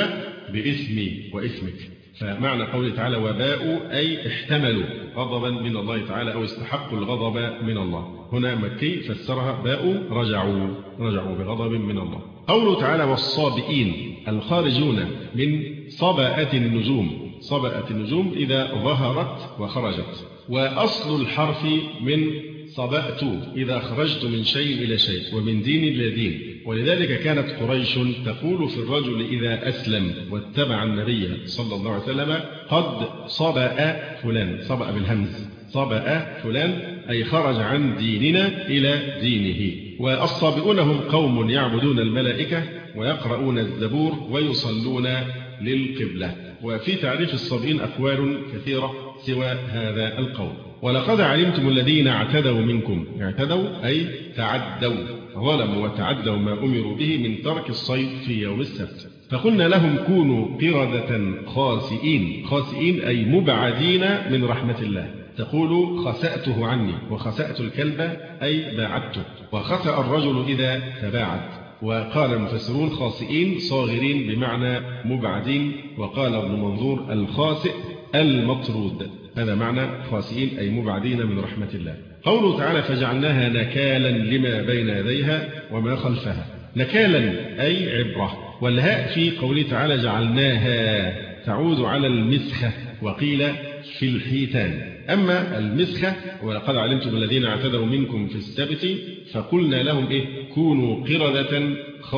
بإثمي وإثمك. فمعنى قوله تعالى وباءوا أي احتملوا غضبا من الله تعالى أو استحقوا الغضب من الله. هنا مكي فسرها باءوا رجعوا، رجعوا بغضب من الله. قوله تعالى والصابئين، الخارجون من صبأة النجوم، صبأة النجوم إذا ظهرت وخرجت. وأصل الحرف من صبأت إذا خرجت من شيء إلى شيء ومن دين إلى دين، ولذلك كانت قريش تقول في الرجل إذا أسلم واتبع النبي صلى الله عليه وسلم قد صبأ فلان، صبأ بالهمز، صبأ فلان أي خرج عن ديننا إلى دينه. والصابئون هم قوم يعبدون الملائكة ويقرؤون الزبور ويصلون للقبلة. وفي تعريف الصابئين أقوال كثيرة سوى هذا القول. ولقد علمتم الذين اعتدوا منكم، اعتدوا أي تعدوا، ظلموا وتعدوا ما أمروا به من ترك الصيد في يوم السبت، فقلنا لهم كونوا قردة خاسئين، خاسئين أي مبعدين من رحمة الله. تقول خسأته عني، وخسأت الكلب أي باعدته، وخسأ الرجل إذا تباعد. وقال المفسرون خاسئين صاغرين بمعنى مبعدين، وقال ابن منظور الخاسئ المطرود، هذا معنى خاسئين أي مبعدين من رحمة الله. قوله تعالى فجعلناها نكالا لما بين يديها وما خلفها، نكالا أي عبرة. والهاء في قوله تعالى جعلناها تعود على المسخة، وقيل في الحيتان. أما المسخة ولقد علمتم الذين اعتدوا منكم في السبت فقلنا لهم إيه؟ كونوا قردة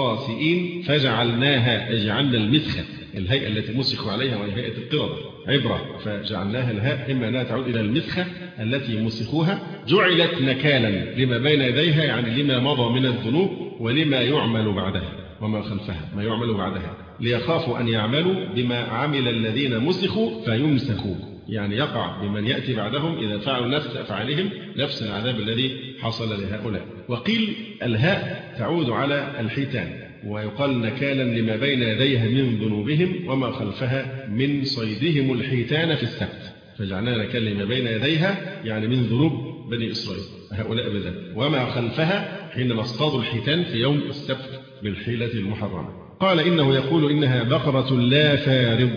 خاسئين فجعلناها، أجعلنا المسخة الهيئة التي مسخوا عليها وهي هيئة القردة عبرة، فجعلناها الهاء إما أنها تعود إلى المسخة التي مسخوها، جعلت نكالا لما بين يديها يعني لما مضى من الذنوب ولما يعمل بعدها وما خلفها، ما يعمل بعدها، ليخافوا أن يعملوا بما عمل الذين مسخوا فيمسخوا، يعني يقع بمن يأتي بعدهم إذا فعلوا نفس أفعالهم نفس العذاب الذي حصل لهؤلاء. وقيل الهاء تعود على الحيتان، ويقال نكالا لما بين يديها من ذنوبهم وما خلفها من صيدهم الحيتان في السبت، فجعلنا نكالا لما بين يديها يعني من ذنوب بني إسرائيل هؤلاء بذلك، وما خلفها حينما اصطادوا الحيتان في يوم السبت بالحيلة المحرمة. قال إنه يقول إنها بقرة لا فارض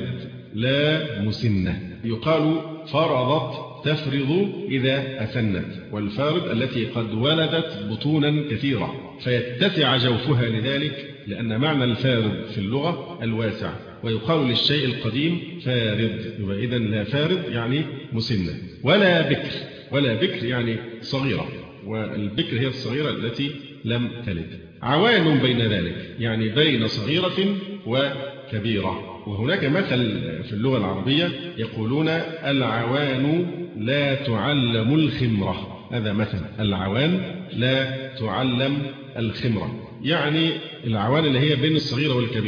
لا مسنة، يقال فرضت تفرض إذا أسنت، والفارض التي قد ولدت بطونا كثيرة فيتسع جوفها لذلك، لأن معنى الفارض في اللغة الواسع، ويقال للشيء القديم فارض، يبقى إذن لا فارض يعني مسنة. ولا بكر، ولا بكر يعني صغيرة، والبكر هي الصغيرة التي لم تلد. عوان بين ذلك يعني بين صغيرة وكبيرة. وهناك مثل في اللغة العربية يقولون العوان لا تعلم الخمرة، هذا مثل، العوان لا تعلم الخمرة، يعني العوان اللي هي بين الصغيرة والكبيرة،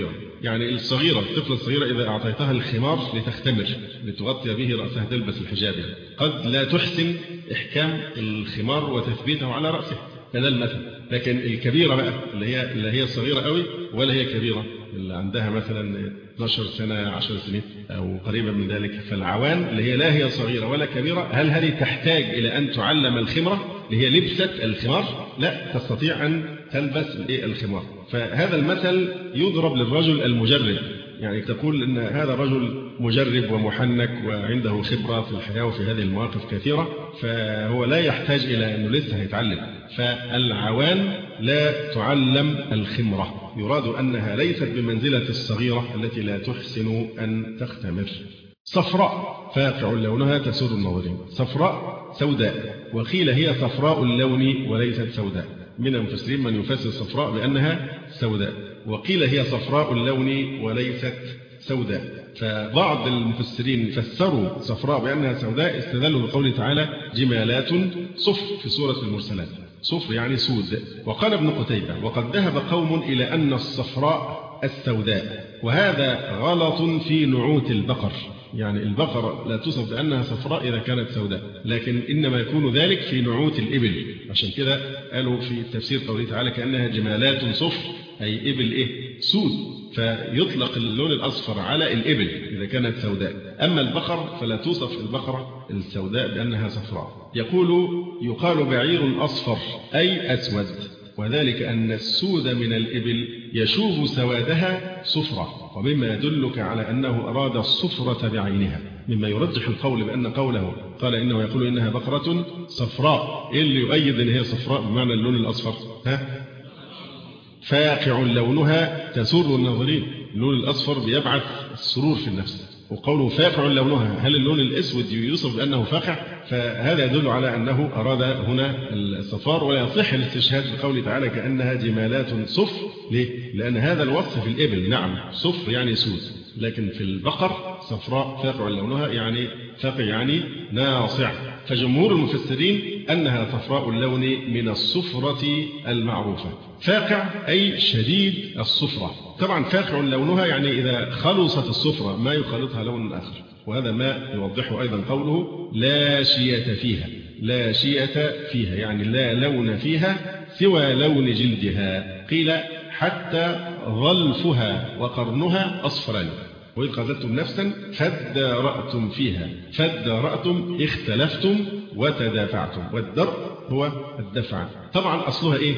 يعني الصغيرة، الطفلة الصغيرة إذا أعطيتها الخمار لتختمر لتغطي به رأسها تلبس الحجاب، قد لا تحسن إحكام الخمار وتثبيته على رأسها، هذا المثل. لكن الكبيرة بقى اللي هي اللي هي صغيرة قوي ولا هي كبيرة، اللي عندها مثلا اثناشر سنة عشر سنين أو قريبا من ذلك، فالعوان اللي هي لا هي صغيرة ولا كبيرة، هل هذه تحتاج إلى أن تعلم الخمرة اللي هي لبسة الخمار؟ لا، تستطيع أن تلبس الخمار. فهذا المثل يضرب للرجل المجرب، يعني تقول إن هذا رجل مجرب ومحنك وعنده خبرة في الحياة وفي هذه المواقف كثيرة، فهو لا يحتاج إلى أنه لسه هيتعلم. فالعوان لا تعلم الخمرة، يراد أنها ليست بمنزلة الصغيرة التي لا تحسن أن تختمر. صفراء فاقع لونها تسر الناظرين. صفراء سوداء، وقيل هي صفراء اللون وليست سوداء. من المفسرين من يفسر صفراء بأنها سوداء، وقيل هي صفراء اللون وليست سوداء. فبعض المفسرين فسروا صفراء بأنها سوداء، استدلوا بقوله تعالى جمالات صفر في سورة المرسلات، صفر يعني سود. وقال ابن قتيبة وقد ذهب قوم إلى أن الصفراء السوداء، وهذا غلط في نعوت البقر، يعني البقرة لا توصف بأنها صفراء إذا كانت سوداء، لكن إنما يكون ذلك في نعوت الإبل. عشان كده قالوا في تفسير قوله تعالى كأنها جمالات صفر، أي إبل إيه؟ سود، فيطلق اللون الأصفر على الإبل إذا كانت سوداء. أما البقر فلا توصف البقرة السوداء بأنها صفراء. يقول يقال بعير أصفر أي أسود، وذلك أن السود من الإبل يشوب سوادها صفرة، ومما يدلك على أنه أراد الصفرة بعينها، مما يرجح القول بأن قوله قال إنه يقول إنها بقرة صفراء. إيه اللي يؤيد إن هي صفراء بمعنى اللون الأصفر؟ ها؟ فاقع لونها تسر الناظرين، اللون الأصفر بيبعث السرور في النفس. وقوله فاقع لونها، هل اللون الأسود يوصف بأنه فاقع؟ فهذا يدل على أنه أراد هنا الصفار. ولا يصح الاستشهاد بقوله تعالى كأنها جمالات صفر. ليه؟ لأن هذا الوصف في الإبل نعم صفر يعني سود، لكن في البقر صفراء فاقع لونها يعني فاقع يعني ناصع. فجمهور المفسرين أنها صفراء اللون من الصفرة المعروفة. فاقع أي شديد الصفرة. طبعا فاقع لونها يعني إذا خلصت الصفرة ما يخلطها لون آخر، وهذا ما يوضحه أيضا قوله لا شية فيها. لا شية فيها يعني لا لون فيها سوى لون جلدها. قيل حتى ظلفها وقرنها أصفران. وإذ قتلتم نفسا فادارأتم فيها. فادارأتم اختلفتم وتدافعتم، والدرء هو الدفع. طبعا أصلها إيه؟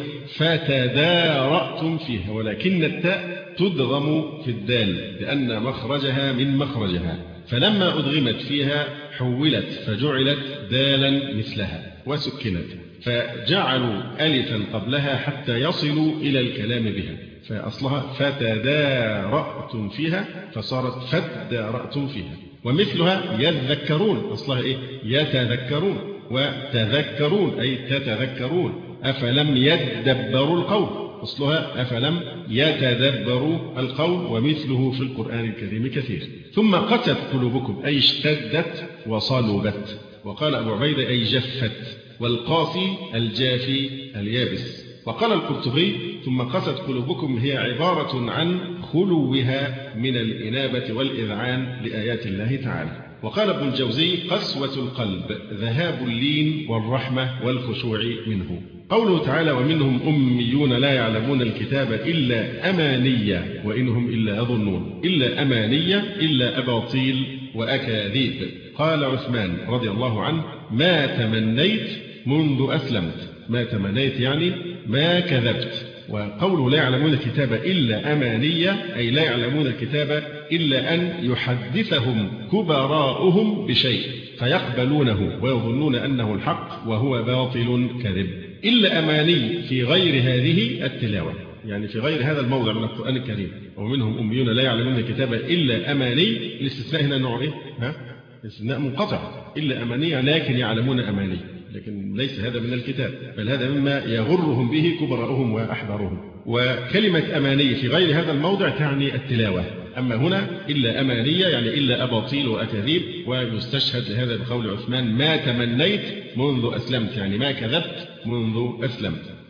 فتدارأتم فيها، ولكن التاء تدغم في الدال لأن مخرجها من مخرجها، فلما أدغمت فيها حولت فجعلت دالا مثلها وسكنت، فجعلوا ألفا قبلها حتى يصلوا إلى الكلام بها، فأصلها فتدارأتم فيها فصارت فدارأتم فيها. ومثلها يذكرون، أصلها إيه؟ يتذكرون، وتذكرون أي تتذكرون. أفلم يدبروا القول، أصلها أفلم يتدبروا القول. ومثله في القرآن الكريم كثير. ثم قست قلوبكم أي اشتدت وصلبت. وقال أبو عبيدة أي جفت، والقاسي الجافي اليابس. وقال القرطبي ثم قست قلوبكم هي عبارة عن خلوها من الإنابة والإذعان لآيات الله تعالى. وقال ابن الجوزي قسوة القلب ذهاب اللين والرحمة والخشوع منه. قوله تعالى ومنهم أميون لا يعلمون الكتاب إلا أمانية وإنهم إلا يظنون. إلا أمانية إلا أباطيل وأكاذيب. قال عثمان رضي الله عنه ما تمنيت منذ أسلمت. ما تمنيت يعني ما كذبت. وقوله لا يعلمون الكتاب إلا أمانية أي لا يعلمون الكتاب إلا أن يحدثهم كبراؤهم بشيء فيقبلونه ويظنون أنه الحق وهو باطل كذب. إلا أماني في غير هذه التلاوة، يعني في غير هذا الموضع من القرآن الكريم. ومنهم أميون لا يعلمون الكتاب إلا أماني. الاستثناء هنا نوع إيه؟ ها؟ استثناء منقطع. إلا أماني لكن يعلمون أماني، لكن ليس هذا من الكتاب، بل هذا مما يغرهم به كبراؤهم وأحبارهم. وكلمة أماني في غير هذا الموضع تعني التلاوة. أما هنا إلا أمانية يعني إلا أباطيل وأكاذيب. ويستشهد لهذا بقول عثمان ما تمنيت منذ أسلمت، يعني ما كذبت منذ أسلمت.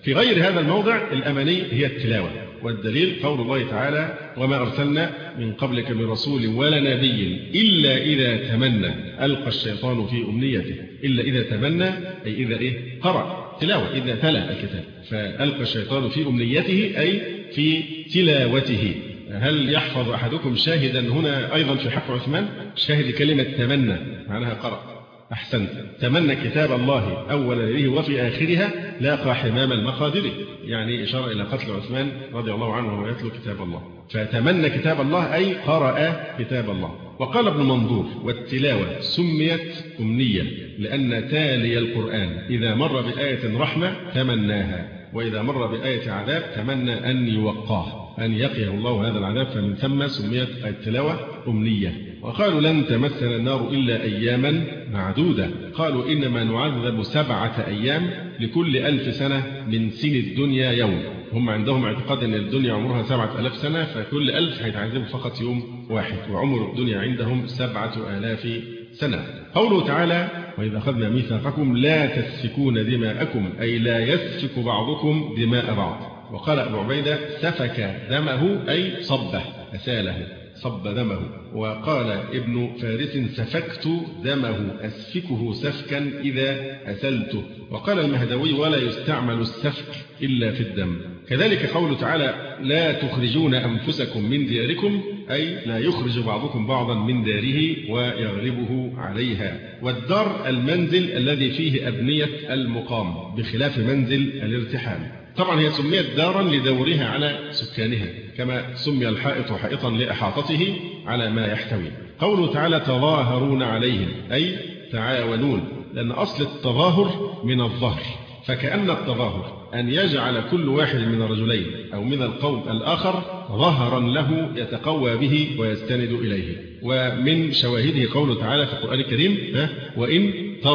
في غير هذا الموضع الأماني هي التلاوة، والدليل قول الله تعالى: وما أرسلنا من قبلك من رسول ولا نبي إلا إذا تمنى ألقى الشيطان في أمنيته. إلا إذا تمنى أي إذا إيه قرأ تلاوة، إذا تلا الكتاب، فألقى الشيطان في أمنيته أي في تلاوته. هل يحفظ أحدكم شاهدا هنا أيضا في حق عثمان؟ شاهد كلمة تمنى معناها قرأ. أحسنت. تمنى كتاب الله أول ليله وفي آخرها لاقى حمام المقادير، يعني إشارة إلى قتل عثمان رضي الله عنه وهو يتلو كتاب الله. فتمنى كتاب الله أي قرأ كتاب الله. وقال ابن منظور: والتلاوة سميت أمنية لأن تالي القرآن إذا مر بآية رحمة تمناها، وإذا مر بآية عذاب تمنى أن يوقاه، أن يقيه الله هذا العذاب، فمن ثم سميت التلاوة أمنية. وقالوا: لن تمسنا النار إلا أياما معدودة. قالوا: إنما نعذب سبعة أيام لكل ألف سنة من سن الدنيا يوم. هم عندهم اعتقاد أن الدنيا عمرها سبعة ألاف سنة، فكل ألف هيتعذبوا فقط يوم واحد، وعمر الدنيا عندهم سبعة آلاف سنة. قوله تعالى: وإذا أخذنا ميثاقكم لا تسفكون دماءكم، أي لا يسفك بعضكم دماء بعض. وقال أبو عبيدة: سفك دمه أي صبه، أساله، صب دمه. وقال ابن فارس: سفكت دمه، أسفكه سفكا إذا أسلته. وقال المهدوي: ولا يستعمل السفك إلا في الدم. كذلك قوله تعالى: لا تخرجون أنفسكم من دياركم، أي لا يخرج بعضكم بعضا من داره ويغلبه عليها. والدار المنزل الذي فيه أبنية المقام بخلاف منزل الارتحال. طبعا هي سميت دارا لدورها على سكانها، كما سمي الحائط حائطا لإحاطته على ما يحتوي. قوله تعالى: تظاهرون عليهم، أي تعاونون، لأن أصل التظاهر من الظهر، فكأن التظاهر أن يجعل كل واحد من الرجلين أو من القوم الآخر ظهرا له يتقوى به ويستند إليه. ومن شواهده قوله تعالى في القرآن الكريم: وإن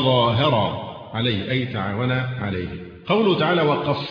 تظاهرا عليه، أي تعاون عليه. قوله تعالى: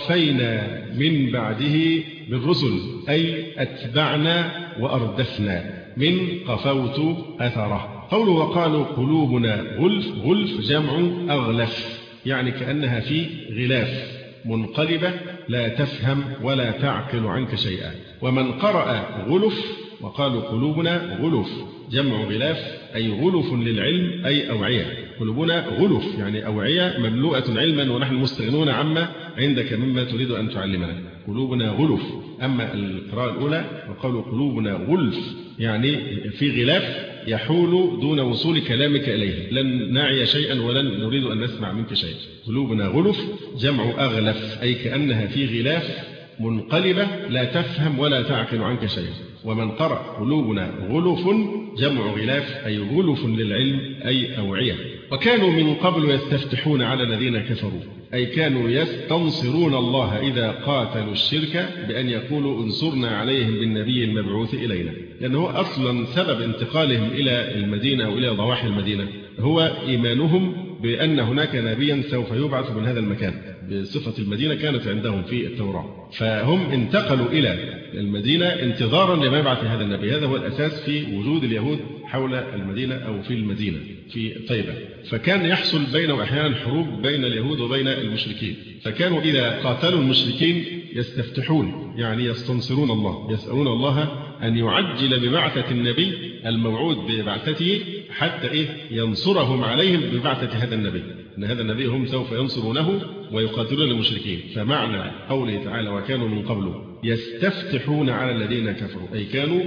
وقفينا من بعده بالرسل، أي أتبعنا وأردفنا، من قفوت أثره. قوله: وقالوا قلوبنا غلف، غلف جمع أغلف، يعني كأنها في غلاف منقلبة لا تفهم ولا تعقل عنك شيئا. ومن قرأ غلف وقالوا قلوبنا غلف جمع غلاف، أي غلف للعلم، أي أوعية. قلوبنا غلف يعني أوعية مملوءة علما ونحن مستغنون عما عندك مما تريد أن تعلمنا. قلوبنا غلف. أما القراءة الأولى وقالوا قلوبنا غلف يعني في غلاف يحول دون وصول كلامك إليه، لن نعي شيئا ولن نريد أن نسمع منك شيئا. قلوبنا غلف جمع أغلف، أي كأنها في غلاف منقلبة لا تفهم ولا تعقل عنك شيئا. ومن قرأ قلوبنا غلف جمع غلاف، أي غلف للعلم، أي أوعية. وكانوا من قبل يستفتحون على الذين كفروا، أي كانوا يستنصرون الله إذا قاتلوا الشرك بأن يقولوا انصرنا عليهم بالنبي المبعوث إلينا، لأنه أصلا سبب انتقالهم إلى المدينة أو إلى ضواحي المدينة هو إيمانهم بأن هناك نبيا سوف يبعث من هذا المكان، بصفة المدينة كانت عندهم في التوراة، فهم انتقلوا إلى المدينة انتظارا لما يبعث هذا النبي. هذا هو الأساس في وجود اليهود حول المدينة أو في المدينة في طيبة. فكان يحصل بينهم أحيانا حروب بين اليهود وبين المشركين، فكانوا إذا قاتلوا المشركين يستفتحون يعني يستنصرون الله، يسألون الله أن يعجل ببعثة النبي الموعود ببعثته حتى إيه ينصرهم عليهم ببعثة هذا النبي، أن هذا النبي هم سوف ينصرونه ويقاتلون المشركين. فمعنى قوله تعالى وكانوا من قبل يستفتحون على الذين كفروا، أي كانوا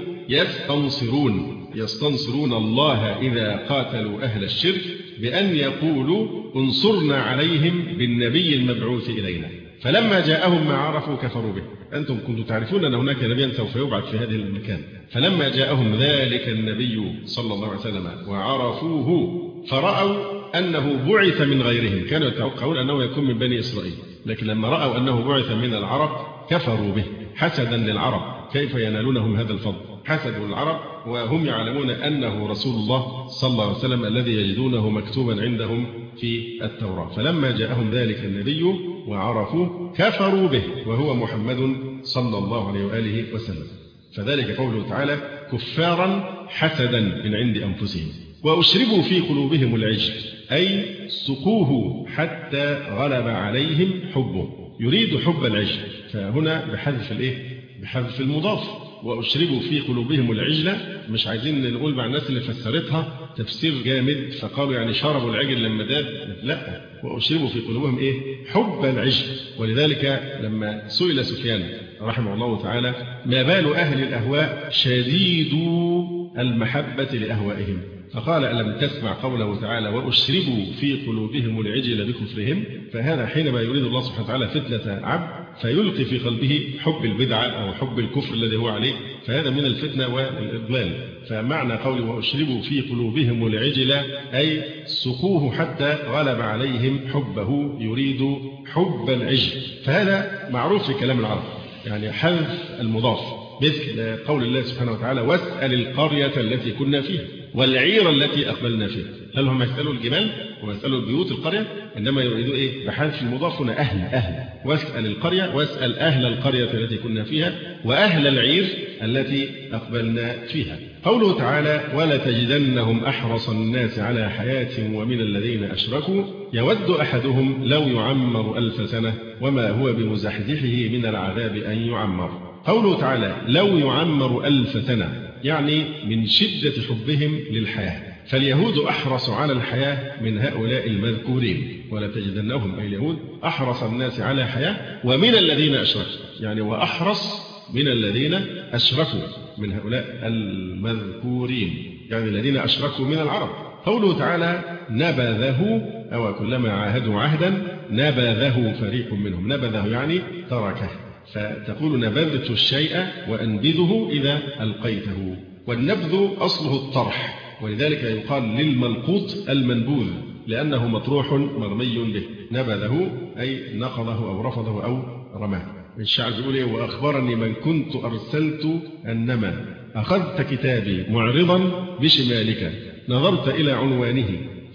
يستنصرون يستنصرون الله إذا قاتلوا أهل الشرك بأن يقولوا انصرنا عليهم بالنبي المبعوث إلينا. فلما جاءهم ما عرفوا كفروا به. أنتم كنتم تعرفون أن هناك نبيا سوف يبعث في هذه المكان، فلما جاءهم ذلك النبي صلى الله عليه وسلم وعرفوه فرأوا أنه بعث من غيرهم، كانوا يتوقعون أنه يكون من بني إسرائيل، لكن لما رأوا أنه بعث من العرب كفروا به حسدا للعرب، كيف ينالونهم هذا الفضل؟ حسدوا العرب وهم يعلمون أنه رسول الله صلى الله عليه وسلم الذي يجدونه مكتوبا عندهم في التوراة. فلما جاءهم ذلك النبي وعرفوه كفروا به وهو محمد صلى الله عليه وآله وسلم. فذلك قوله تعالى كفارا حسدا من عند أنفسهم وأشربوا في قلوبهم العجل، أي سقوه حتى غلب عليهم حبه. يريد حب العجل، فهنا بحذف الإيه؟ بحذف المضاف. وأشربوا في قلوبهم العجلة، مش عايزين نقول مع الناس اللي فسرتها تفسير جامد فقالوا يعني شربوا العجل لما داب، لا، وأشربوا في قلوبهم إيه؟ حب العجل. ولذلك لما سئل سفيان رحمه الله تعالى ما بال أهل الأهواء شديدو المحبة لأهوائهم، فقال ألم تسمع قوله تعالى وأشربوا في قلوبهم العجل بكفرهم؟ فهذا حينما يريد الله سبحانه وتعالى فتنة عبد فيلقي في قلبه حب البدعة أو حب الكفر الذي هو عليه، فهذا من الفتنة والإضلال. فمعنى قوله وأشربوا في قلوبهم العجل أي سقوه حتى غلب عليهم حبه، يريد حب العجل. فهذا معروف في كلام العرب، يعني حذف المضاف، مثل قول الله سبحانه وتعالى واسأل القرية التي كنا فيها والعير التي أقبلنا فيها. هل هم يسألوا الجبال ويسألوا البيوت القرية؟ إنما يريدوا إيه؟ بحذف المضاف هنا أهل أهل واسأل القرية، واسأل أهل القرية التي كنا فيها وأهل العير التي أقبلنا فيها. قوله تعالى ولتجدنهم أحرص الناس على حياة ومن الذين أشركوا يود أحدهم لو يعمر ألف سنة وما هو بمزحزحه من العذاب أن يعمر. قوله تعالى لو يعمر ألف سنة يعني من شدة حبهم للحياة، فاليهود أحرص على الحياة من هؤلاء المذكورين، ولا تجدنهم أي اليهود أحرص الناس على حياة ومن الذين أشركوا، يعني وأحرص من الذين أشركوا من هؤلاء المذكورين، يعني الذين أشركوا من العرب. قوله تعالى نبذه أو كلما عاهدوا عهدا نبذه فريق منهم، نبذه يعني تركه، فتقول نبذت الشيء وأنبذه إذا ألقيته. والنبذ أصله الطرح، ولذلك يقال للملقوط المنبوذ لأنه مطروح مرمي به. نبذه أي نقضه أو رفضه أو رماه. الشعر بيقول إيه وأخبرني من كنت أرسلت أنما أخذت كتابي معرضا بشمالك نظرت إلى عنوانه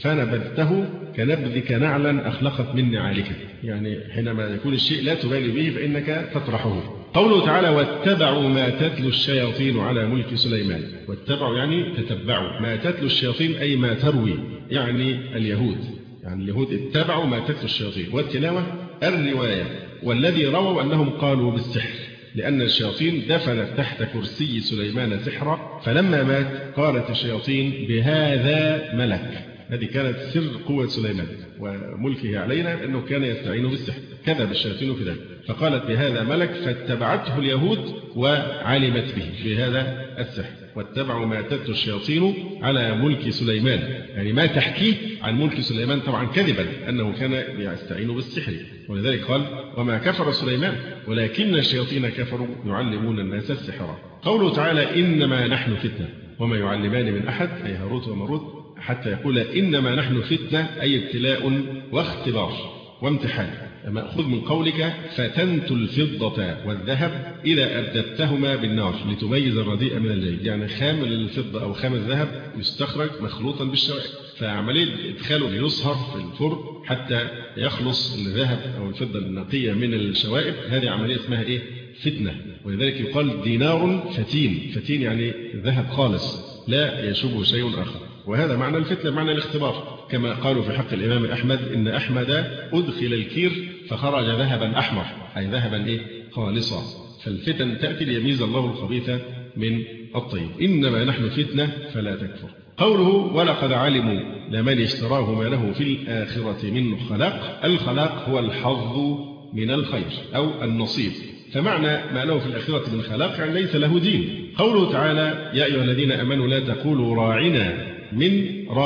فنبذته كنبذك نعلا أخلقت من نعالك، يعني حينما يكون الشيء لا تبالي به فإنك تطرحه. قوله تعالى واتبعوا ما تتلو الشياطين على ملك سليمان، واتبعوا يعني تتبعوا، ما تتلو الشياطين أي ما تروي، يعني اليهود، يعني اليهود اتبعوا ما تتلو الشياطين، والتلاوة الرواية. والذي رووا أنهم قالوا بالسحر لأن الشياطين دفنت تحت كرسي سليمان سحرا، فلما مات قالت الشياطين بهذا ملك. هذه كانت سر قوة سليمان وملكه علينا أنه كان يستعين بالسحر، كذب الشياطين في ذلك، فقالت بهذا ملك فاتبعته اليهود وعلمت به بهذا السحر. واتبعوا ما تتلو الشياطين على ملك سليمان، يعني ما تحكيه عن ملك سليمان طبعا كذبا أنه كان يستعين بالسحر، ولذلك قال وما كفر سليمان ولكن الشياطين كفروا يعلمون الناس السحر. قوله تعالى إنما نحن فتنة وما يعلمان من أحد أي هاروت وماروت حتى يقول إنما نحن فتنة أي ابتلاء واختبار وامتحان، مأخوذ من قولك فتنت الفضة والذهب إذا أرددتهما بالنار لتميز الرديء من الجيد، يعني خام الفضة أو خام الذهب يستخرج مخلوطا بالشوائب، فعملية إدخاله يصهر في الفرن حتى يخلص الذهب أو الفضة النقية من الشوائب، هذه عملية اسمها إيه؟ فتنة. ولذلك يقال دينار فتين، فتين يعني ذهب خالص لا يشبه شيء آخر، وهذا معنى الفتنة معنى الاختبار، كما قالوا في حق الإمام أحمد إن أحمد أدخل الكير فخرج ذهبا أحمر أي ذهبا إيه؟ خالصا. فالفتن تأتي ليميز الله الخبيث من الطيب. إنما نحن فتنة فلا تكفر. قوله ولقد علموا لمن اشتراه ما له في الآخرة من خلاق، الخلاق هو الحظ من الخير أو النصيب، فمعنى ما له في الآخرة من خلاق يعني ليس له دين. قوله تعالى يا أيها الذين آمنوا لا تقولوا راعنا من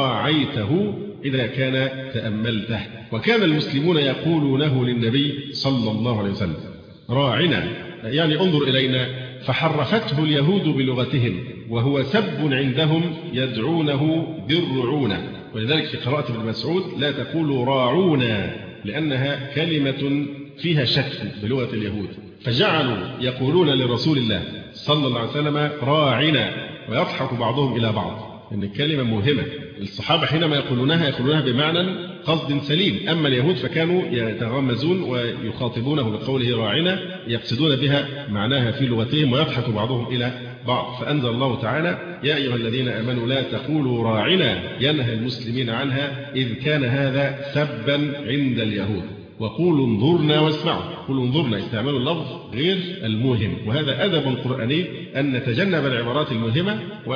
راعيته إذا كان تأملته، وكان المسلمون يقولونه للنبي صلى الله عليه وسلم راعنا يعني انظر إلينا، فحرفته اليهود بلغتهم وهو سب عندهم يدعونه بالرعونة، ولذلك في قراءة ابن مسعود لا تقولوا راعونا لأنها كلمة فيها شك بلغة اليهود، فجعلوا يقولون لرسول الله صلى الله عليه وسلم راعنا ويضحك بعضهم إلى بعض، إن الكلمة مهمة. الصحابة حينما يقولونها يقولونها بمعنى قصد سليم، أما اليهود فكانوا يتغمزون ويخاطبونه بقوله راعنا يقصدون بها معناها في لغتهم ويضحك بعضهم إلى بعض. فأنزل الله تعالى يا أيها الذين آمنوا لا تقولوا راعنا ينهى المسلمين عنها إذ كان هذا سبا عند اليهود. وقولوا انظرنا واسمعوا. قولوا انظرنا استعمال اللفظ غير الموهم، وهذا أدب قرآني أن نتجنب العبارات الموهمة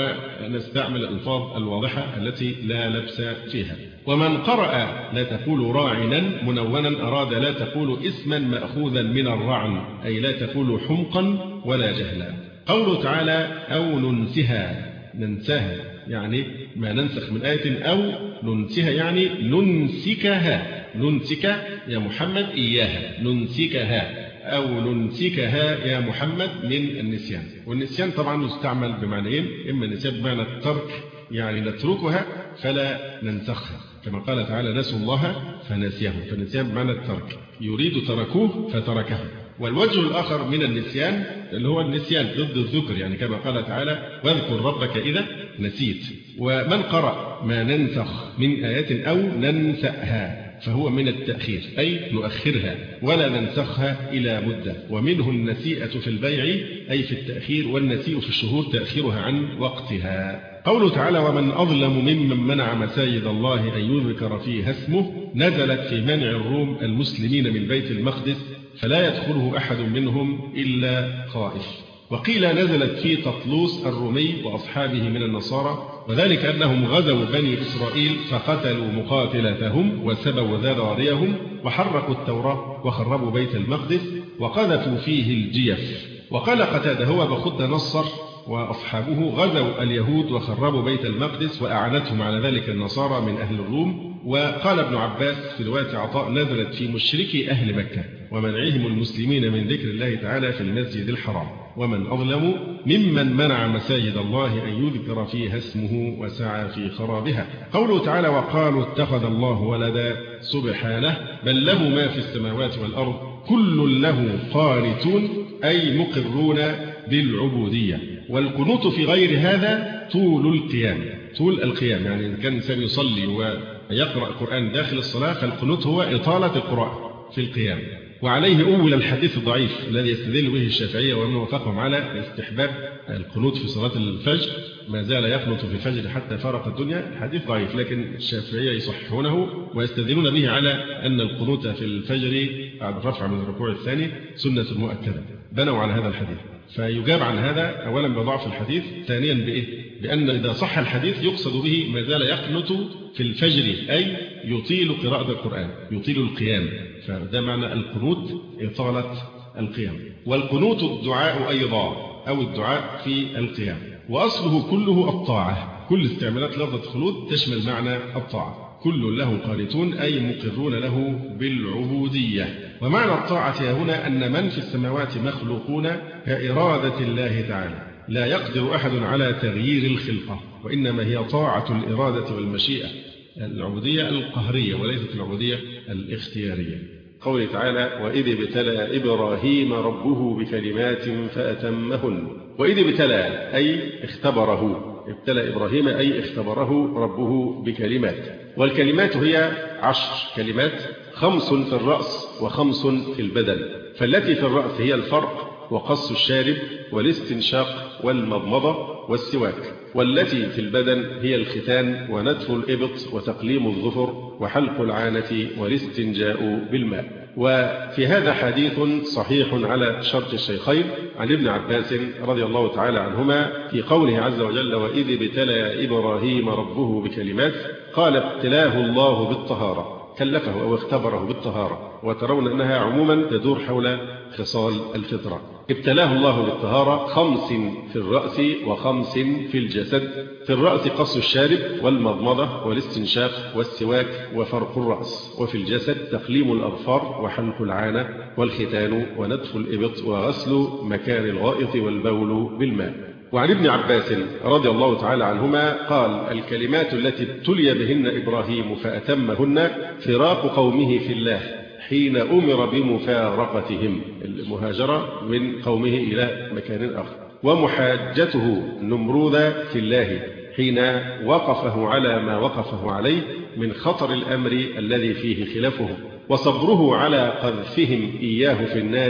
ونستعمل الألفاظ الواضحة التي لا لبس فيها. ومن قرأ لا تقولوا راعنا منونا أراد لا تقولوا اسما مأخوذا من الرعن، أي لا تقولوا حمقا ولا جهلا. قوله تعالى أو ننسها، ننساها يعني ما ننسخ من آية، أو ننسها يعني ننسكها. ننسك يا محمد إياها، ننسكها أو ننسكها يا محمد من النسيان. والنسيان طبعا يستعمل بمعنيين، إما النسيان بمعنى الترك يعني نتركها فلا ننسخها، كما قال تعالى نسوا الله فنسيهم، فالنسيان بمعنى الترك، يريد تركوه فتركه. والوجه الآخر من النسيان اللي هو النسيان ضد الذكر، يعني كما قال تعالى واذكر ربك إذا نسيت. ومن قرأ ما ننسخ من آية أو ننسأها فهو من التأخير، أي نؤخرها ولا ننسخها إلى مدة. ومنه النسيئة في البيع أي في التأخير، والنسيء في الشهور تأخيرها عن وقتها. قوله تعالى ومن أظلم ممن منع مساجد الله أن يذكر فيها اسمه، نزلت في منع الروم المسلمين من بيت المقدس فلا يدخله أحد منهم إلا خائف. وقيل نزلت في تطلوس الرومي وأصحابه من النصارى، وذلك أنهم غزوا بني إسرائيل فقتلوا مقاتلتهم وسبوا ذراريهم وحرقوا التوراة وخربوا بيت المقدس وقذفوا فيه الجيف. وقال قتادة هو بخد نصر وأصحابه غزوا اليهود وخربوا بيت المقدس وأعانتهم على ذلك النصارى من أهل الروم. وقال ابن عباس في رواية عطاء نزلت في مشركي أهل مكة ومنعهم المسلمين من ذكر الله تعالى في المسجد الحرام. ومن أظلم ممن منع مساجد الله أن يذكر فيها اسمه وسعى في خرابها. قوله تعالى وقالوا اتخذ الله ولدا، سبحانه بل له ما في السماوات والأرض كل له قانتون أي مقرون بالعبودية. والقنوت في غير هذا طول القيام، طول القيام يعني إذا كان الإنسان يصلي ويقرأ القرآن داخل الصلاة فالقنوت هو إطالة القراءة في القيام. وعليه أول الحديث الضعيف الذي يستدل به الشافعية ومن وافقهم على استحباب القنوت في صلاة الفجر، ما زال يقنط في الفجر حتى فارق الدنيا. الحديث ضعيف لكن الشافعية يصححونه ويستدلون به على أن القنوت في الفجر بعد الرفع من الركوع الثاني سنة مؤكدة، بنوا على هذا الحديث. فيجاب عن هذا أولا بضعف الحديث، ثانيا بإيه؟ بأن إذا صح الحديث يقصد به ما زال يقنط في الفجر أي يطيل قراءة القرآن، يطيل القيام، فده معنى القنوت إطالة القيام. والقنوت الدعاء أيضا أو الدعاء في القيام، وأصله كله الطاعة. كل استعمالات لفظة خلود تشمل معنى الطاعة. كل له قانتون أي مقرون له بالعبودية. ومعنى الطاعة هنا أن من في السماوات مخلوقون كإرادة الله تعالى، لا يقدر أحد على تغيير الخلقة، وإنما هي طاعة الإرادة والمشيئة، العبودية القهرية وليست العبودية الاختيارية. قوله تعالى وإذ ابتلى إبراهيم ربه بكلمات فأتمهن. وإذ ابتلى أي اختبره، ابتلى إبراهيم أي اختبره ربه بكلمات. والكلمات هي عشر كلمات، خمس في الرأس وخمس في البدن. فالتي في الرأس هي الفرق وقص الشارب والاستنشاق والمضمضة والسواك، والتي في البدن هي الختان ونتف الإبط وتقليم الظفر وحلق العانة والاستنجاء بالماء. وفي هذا حديث صحيح على شرط الشيخين عن ابن عباس رضي الله تعالى عنهما في قوله عز وجل وإذ ابتلى إبراهيم ربه بكلمات، قال ابتلاه الله بالطهارة، كلفه أو اختبره بالطهارة، وترون أنها عموما تدور حول خصال الفطرة. ابتلاه الله بالطهارة، خمس في الرأس وخمس في الجسد. في الرأس قص الشارب والمضمضة والاستنشاق والسواك وفرق الرأس، وفي الجسد تقليم الأظفار وحلق العانة والختان ونتف الإبط وغسل مكان الغائط والبول بالماء. وعن ابن عباس رضي الله تعالى عنهما قال الكلمات التي ابتلي بهن إبراهيم فأتمهن فراق قومه في الله حين أمر بمفارقتهم، المهاجرة من قومه إلى مكان آخر، ومحاجته نمروذ في الله حين وقفه على ما وقفه عليه من خطر الأمر الذي فيه خلافه، وصبره على قذفهم إياه في النار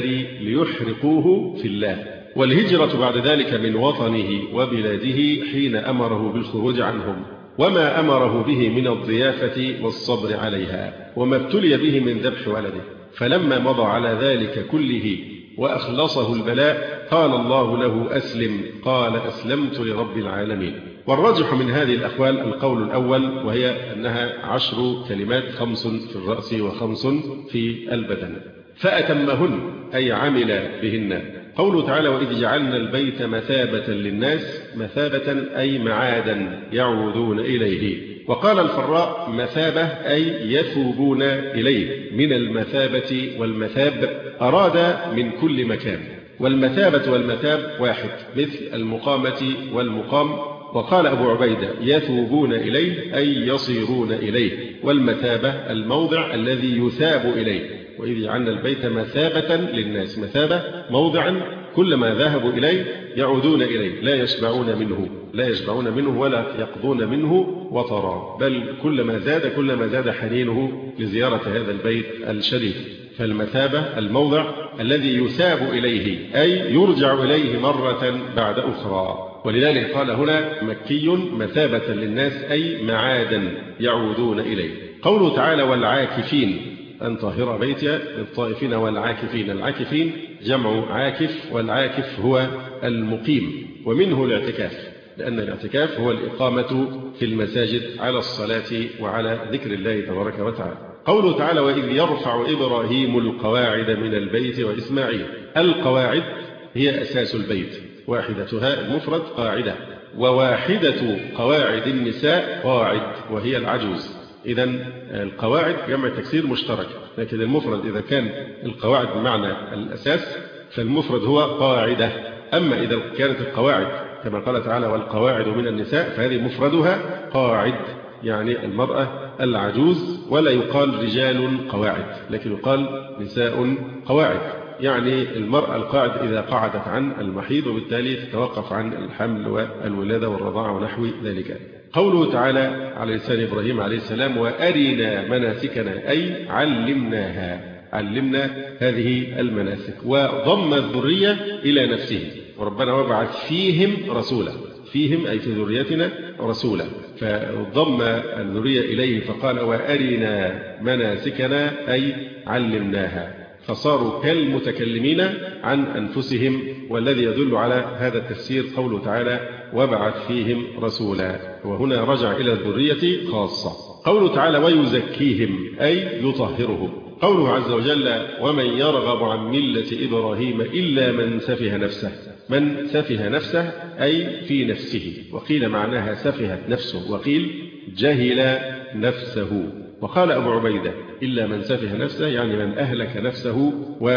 ليحرقوه في الله، والهجرة بعد ذلك من وطنه وبلاده حين أمره بالخروج عنهم، وما أمره به من الضيافة والصبر عليها، وما ابتلي به من ذبح ولده. فلما مضى على ذلك كله وأخلصه البلاء قال الله له أسلم، قال أسلمت لرب العالمين. والراجح من هذه الأقوال القول الأول، وهي أنها عشر كلمات، خمس في الرأس وخمس في البدن، فأتمهن أي عمل بهن. قوله تعالى وإذ جعلنا البيت مثابة للناس، مثابة أي معادا يعودون إليه. وقال الفراء مثابة أي يثوبون إليه، من المثابة والمثاب أراد من كل مكان، والمثابة والمثاب واحد، مثل المقامة والمقام. وقال أبو عبيدة يثوبون إليه أي يصيرون إليه، والمثابة الموضع الذي يثاب إليه. وإذ جعلنا البيت مثابة للناس، مثابة موضعا كلما ذهبوا إليه يعودون إليه، لا يشبعون منه، لا يشبعون منه ولا يقضون منه وطرا، بل كلما زاد كلما زاد حنينه لزيارة هذا البيت الشريف. فالمثابة الموضع الذي يثاب إليه أي يرجع إليه مرة بعد أخرى. ولذلك قال هنا مكي مثابة للناس أي معادا يعودون إليه. قوله تعالى والعاكفين أن طهر بيتي للطائفين والعاكفين. العاكفين جمع عاكف، والعاكف هو المقيم، ومنه الاعتكاف، لأن الاعتكاف هو الإقامة في المساجد على الصلاة وعلى ذكر الله تبارك وتعالى. قوله تعالى وإذ يرفع إبراهيم القواعد من البيت وإسماعيل. القواعد هي أساس البيت، واحدتها المفرد قاعدة، وواحدة قواعد النساء قاعد وهي العجوز. إذا القواعد جمع تكسير مشترك، لكن المفرد إذا كان القواعد بمعنى الأساس فالمفرد هو قاعدة. أما إذا كانت القواعد كما قال تعالى والقواعد من النساء فهذه مفردها قاعد، يعني المرأة العجوز، ولا يقال رجال قواعد لكن يقال نساء قواعد، يعني المرأة القاعد إذا قعدت عن المحيض وبالتالي تتوقف عن الحمل والولادة والرضاعة ونحو ذلك. قوله تعالى على لسان إبراهيم عليه السلام وأرنا مناسكنا أي علمناها، علمنا هذه المناسك، وضم الذرية إلى نفسه، وربنا وبعث فيهم رسولا، فيهم أي في ذريتنا رسولا، فضم الذرية إليه فقال وأرنا مناسكنا أي علمناها، فصاروا كالمتكلمين عن أنفسهم. والذي يدل على هذا التفسير قوله تعالى وبعث فيهم رسولا، وهنا رجع إلى الذرية خاصة. قوله تعالى ويزكيهم أي يطهرهم. قوله عز وجل ومن يرغب عن ملة إبراهيم إلا من سفه نفسه. من سفه نفسه أي في نفسه، وقيل معناها سفهت نفسه، وقيل جهل نفسه. وقال أبو عبيدة إلا من سفه نفسه يعني من أهلك نفسه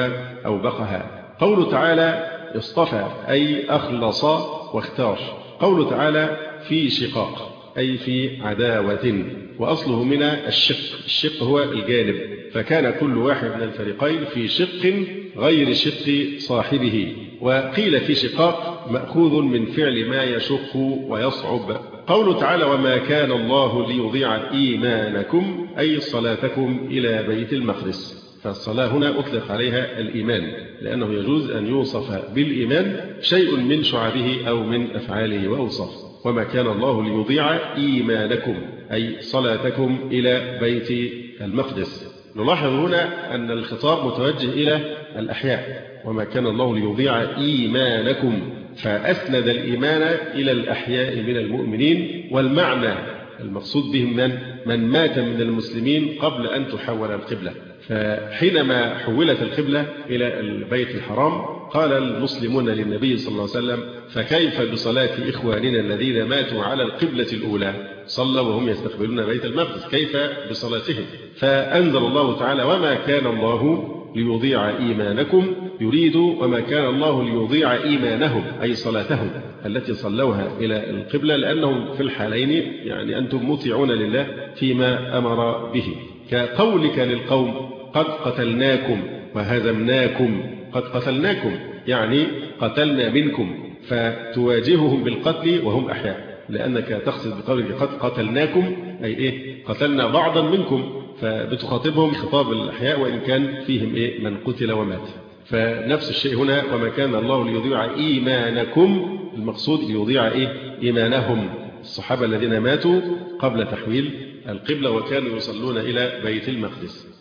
وأوبقها. قوله تعالى اصطفى أي أخلص واختار. قوله تعالى في شقاق أي في عداوة، وأصله من الشق، الشق هو الجانب، فكان كل واحد من الفريقين في شق غير شق صاحبه. وقيل في شقاق مأخوذ من فعل ما يشق ويصعب. قوله تعالى وما كان الله ليضيع إيمانكم أي صلاتكم إلى بيت المقدس. فالصلاة هنا أطلق عليها الإيمان، لأنه يجوز أن يوصف بالإيمان شيء من شعبه أو من أفعاله وأوصافه. وما كان الله ليضيع إيمانكم أي صلاتكم إلى بيت المقدس. نلاحظ هنا أن الخطاب متوجه إلى الأحياء، وما كان الله ليضيع إيمانكم، فأسند الإيمان إلى الأحياء من المؤمنين، والمعنى المقصود بهم من من مات من المسلمين قبل أن تحول القبلة. فحينما حولت القبلة إلى البيت الحرام قال المسلمون للنبي صلى الله عليه وسلم فكيف بصلاة إخواننا الذين ماتوا على القبلة الأولى، صلوا وهم يستقبلون بيت المقدس، كيف بصلاتهم؟ فأنزل الله تعالى وما كان الله ليضيع إيمانكم، يريد وما كان الله ليضيع إيمانهم أي صلاتهم التي صلوها إلى القبلة، لأنهم في الحالين يعني أنتم مطيعون لله فيما أمر به. كقولك للقوم قد قتلناكم وهزمناكم، قد قتلناكم يعني قتلنا منكم، فتواجههم بالقتل وهم أحياء، لأنك تقصد بقولك قد قتلناكم أي إيه قتلنا بعضا منكم، فبتخاطبهم خطاب الأحياء وإن كان فيهم إيه من قتل ومات. فنفس الشيء هنا وما كان الله ليضيع إيمانكم، المقصود ليضيع إيه إيمانهم، الصحابة الذين ماتوا قبل تحويل القبلة وكانوا يصلون إلى بيت المقدس.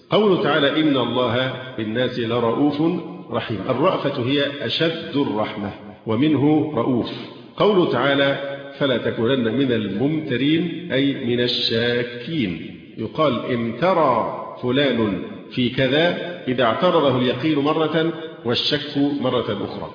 قوله تعالى إن الله بالناس لرؤوف رحيم. الرأفة هي أشد الرحمة ومنه رؤوف. قوله تعالى فلا تكونن من الممترين أي من الشاكين. يقال امترى فلان في كذا إذا اعترضه اليقين مرة والشك مرة أخرى،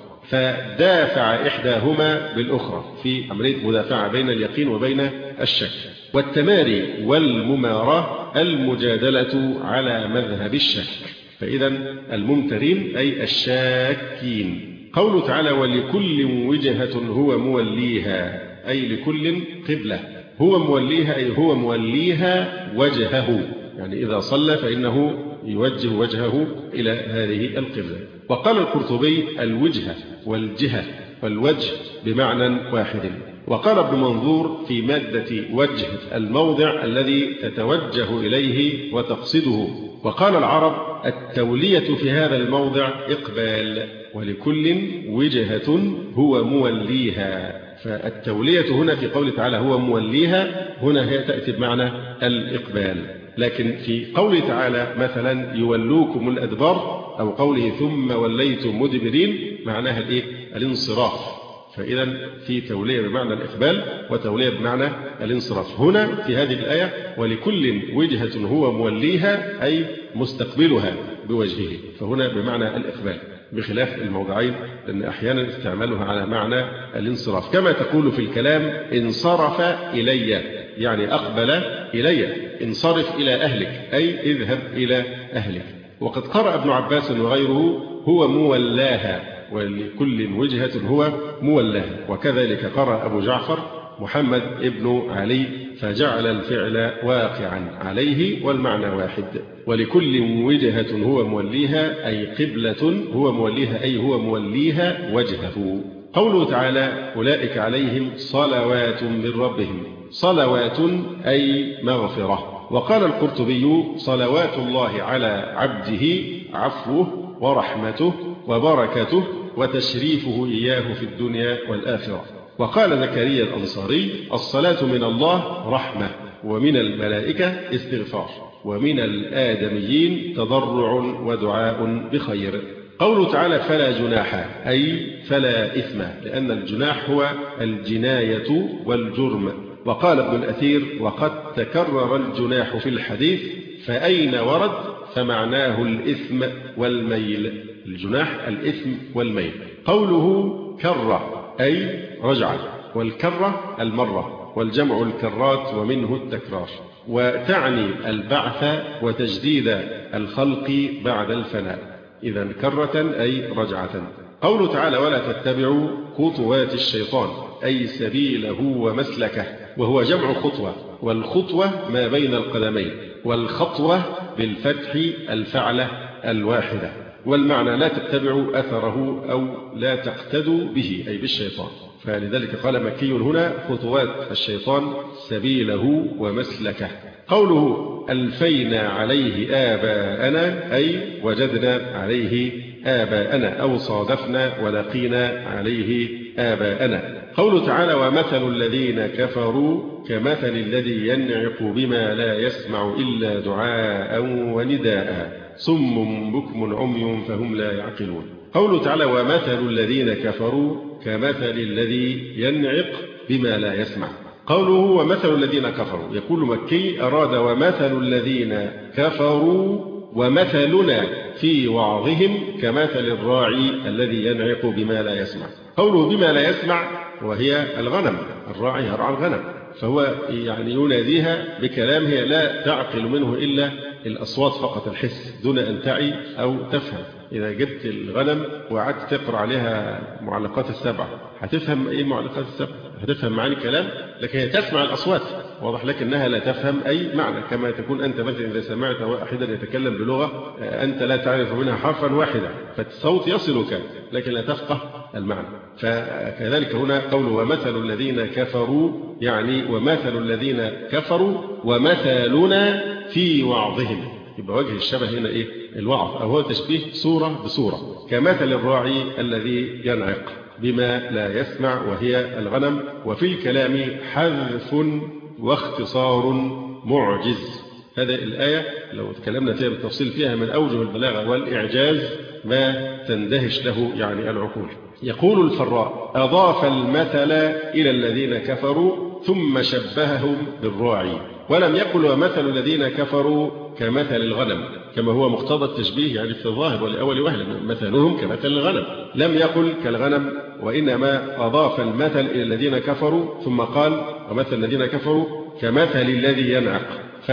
فدافع إحداهما بالأخرى في عملية مدافعة بين اليقين وبين الشك. والتماري والمماراة المجادلة على مذهب الشك، فإذا الممترين أي الشاكين. قوله تعالى ولكل وجهة هو موليها أي لكل قبلة، هو موليها أي هو موليها وجهه، يعني إذا صلى فإنه يوجه وجهه إلى هذه القبلة. وقال القرطبي الوجهة والجهة والوجه بمعنى واحد. وقال ابن منظور في مادة وجه الموضع الذي تتوجه إليه وتقصده. وقال العرب التولية في هذا الموضع إقبال، ولكل وجهة هو موليها. فالتولية هنا في قوله تعالى هو موليها هنا هي تأتي بمعنى الإقبال. لكن في قوله تعالى مثلا يولوكم الأدبار أو قوله ثم وليتم مدبرين معناها الإيه؟ الانصراف. فإذا في تولية بمعنى الإقبال وتولية بمعنى الانصراف. هنا في هذه الآية ولكل وجهة هو موليها أي مستقبلها بوجهه، فهنا بمعنى الإقبال بخلاف الموضعين، لأن أحيانا استعمالها على معنى الانصراف، كما تقول في الكلام انصرف إلي يعني أقبل إلي، انصرف إلى أهلك أي اذهب إلى أهلك. وقد قرأ ابن عباس وغيره هو مولاها ولكل وجهة هو مولاها، وكذلك قرأ أبو جعفر محمد ابن علي فجعل الفعل واقعا عليه والمعنى واحد. ولكل وجهة هو موليها أي قبلة هو موليها أي هو موليها وجهه. قوله تعالى أولئك عليهم صلوات من ربهم، صلوات أي مغفرة. وقال القرطبي صلوات الله على عبده عفوه ورحمته وبركته وتشريفه إياه في الدنيا والآخرة. وقال زكريا الأنصاري الصلاة من الله رحمة، ومن الملائكة استغفار، ومن الآدميين تضرع ودعاء بخير. قوله تعالى فلا جناح أي فلا إثم، لأن الجناح هو الجناية والجرم. وقال ابن الأثير وقد تكرر الجناح في الحديث فأين ورد فمعناه الإثم والميل. الجناح الإثم والميل. قوله كرة أي رجعة، والكرة المرة، والجمع الكرات ومنه التكرار، وتعني البعث وتجديد الخلق بعد الفناء. إذا كرة أي رجعة. قوله تعالى ولا تتبعوا خطوات الشيطان أي سبيله ومسلكه، وهو جمع خطوة، والخطوة ما بين القدمين، والخطوة بالفتح الفعلة الواحدة. والمعنى لا تتبعوا أثره أو لا تقتدوا به أي بالشيطان. فلذلك قال مكي هنا خطوات الشيطان سبيله ومسلكه. قوله ألفينا عليه آباءنا أي وجدنا عليه آباءنا أو صادفنا ولقينا عليه آباءنا. قوله تعالى ومثل الذين كفروا كمثل الذي ينعق بما لا يسمع إلا دعاء ونداء صم بكم عمي فهم لا يعقلون. قوله تعالى ومثل الذين كفروا كمثل الذي ينعق بما لا يسمع. قوله ومثل الذين كفروا يقول مكي أراد ومثل الذين كفروا ومثلنا في وعظهم كمثل الراعي الذي ينعق بما لا يسمع. قوله بما لا يسمع وهي الغنم، الراعي يرعى الغنم، فهو يعني يناديها بكلام هي لا تعقل منه إلا الأصوات فقط، الحس، دون أن تعي أو تفهم. إذا جبت الغنم وقعدت تقرأ عليها معلقات السبع هتفهم إيه معلقات السبع؟ هتفهم معاني الكلام، لكن هي تسمع الأصوات، واضح لك أنها لا تفهم أي معنى. كما تكون أنت مثلا إذا سمعت واحدا يتكلم بلغة أنت لا تعرف منها حرفا واحدا، فالصوت يصلك لكن لا تفقه المعنى. فكذلك هنا قول ومثل الذين كفروا يعني ومثل الذين كفروا ومثلنا في وعظهم، يبقى وجه الشبه هنا إيه؟ الوعظ، أو هو تشبيه صورة بصورة، كمثل الراعي الذي ينعق بما لا يسمع وهي الغنم. وفي الكلام حذف واختصار معجز. هذه الآية لو تكلمنا فيها بالتفصيل فيها من أوجه البلاغة والإعجاز ما تندهش له يعني العقول. يقول الفراء: أضاف المثل إلى الذين كفروا ثم شبههم بالراعي، ولم يقل ومثل الذين كفروا كمثل الغنم، كما هو مقتضى التشبيه يعني في الظاهر والأول وهلا مثلهم كمثل الغنم، لم يقل كالغنم، وإنما أضاف المثل إلى الذين كفروا ثم قال ومثل الذين كفروا كمثل الذي ينعق،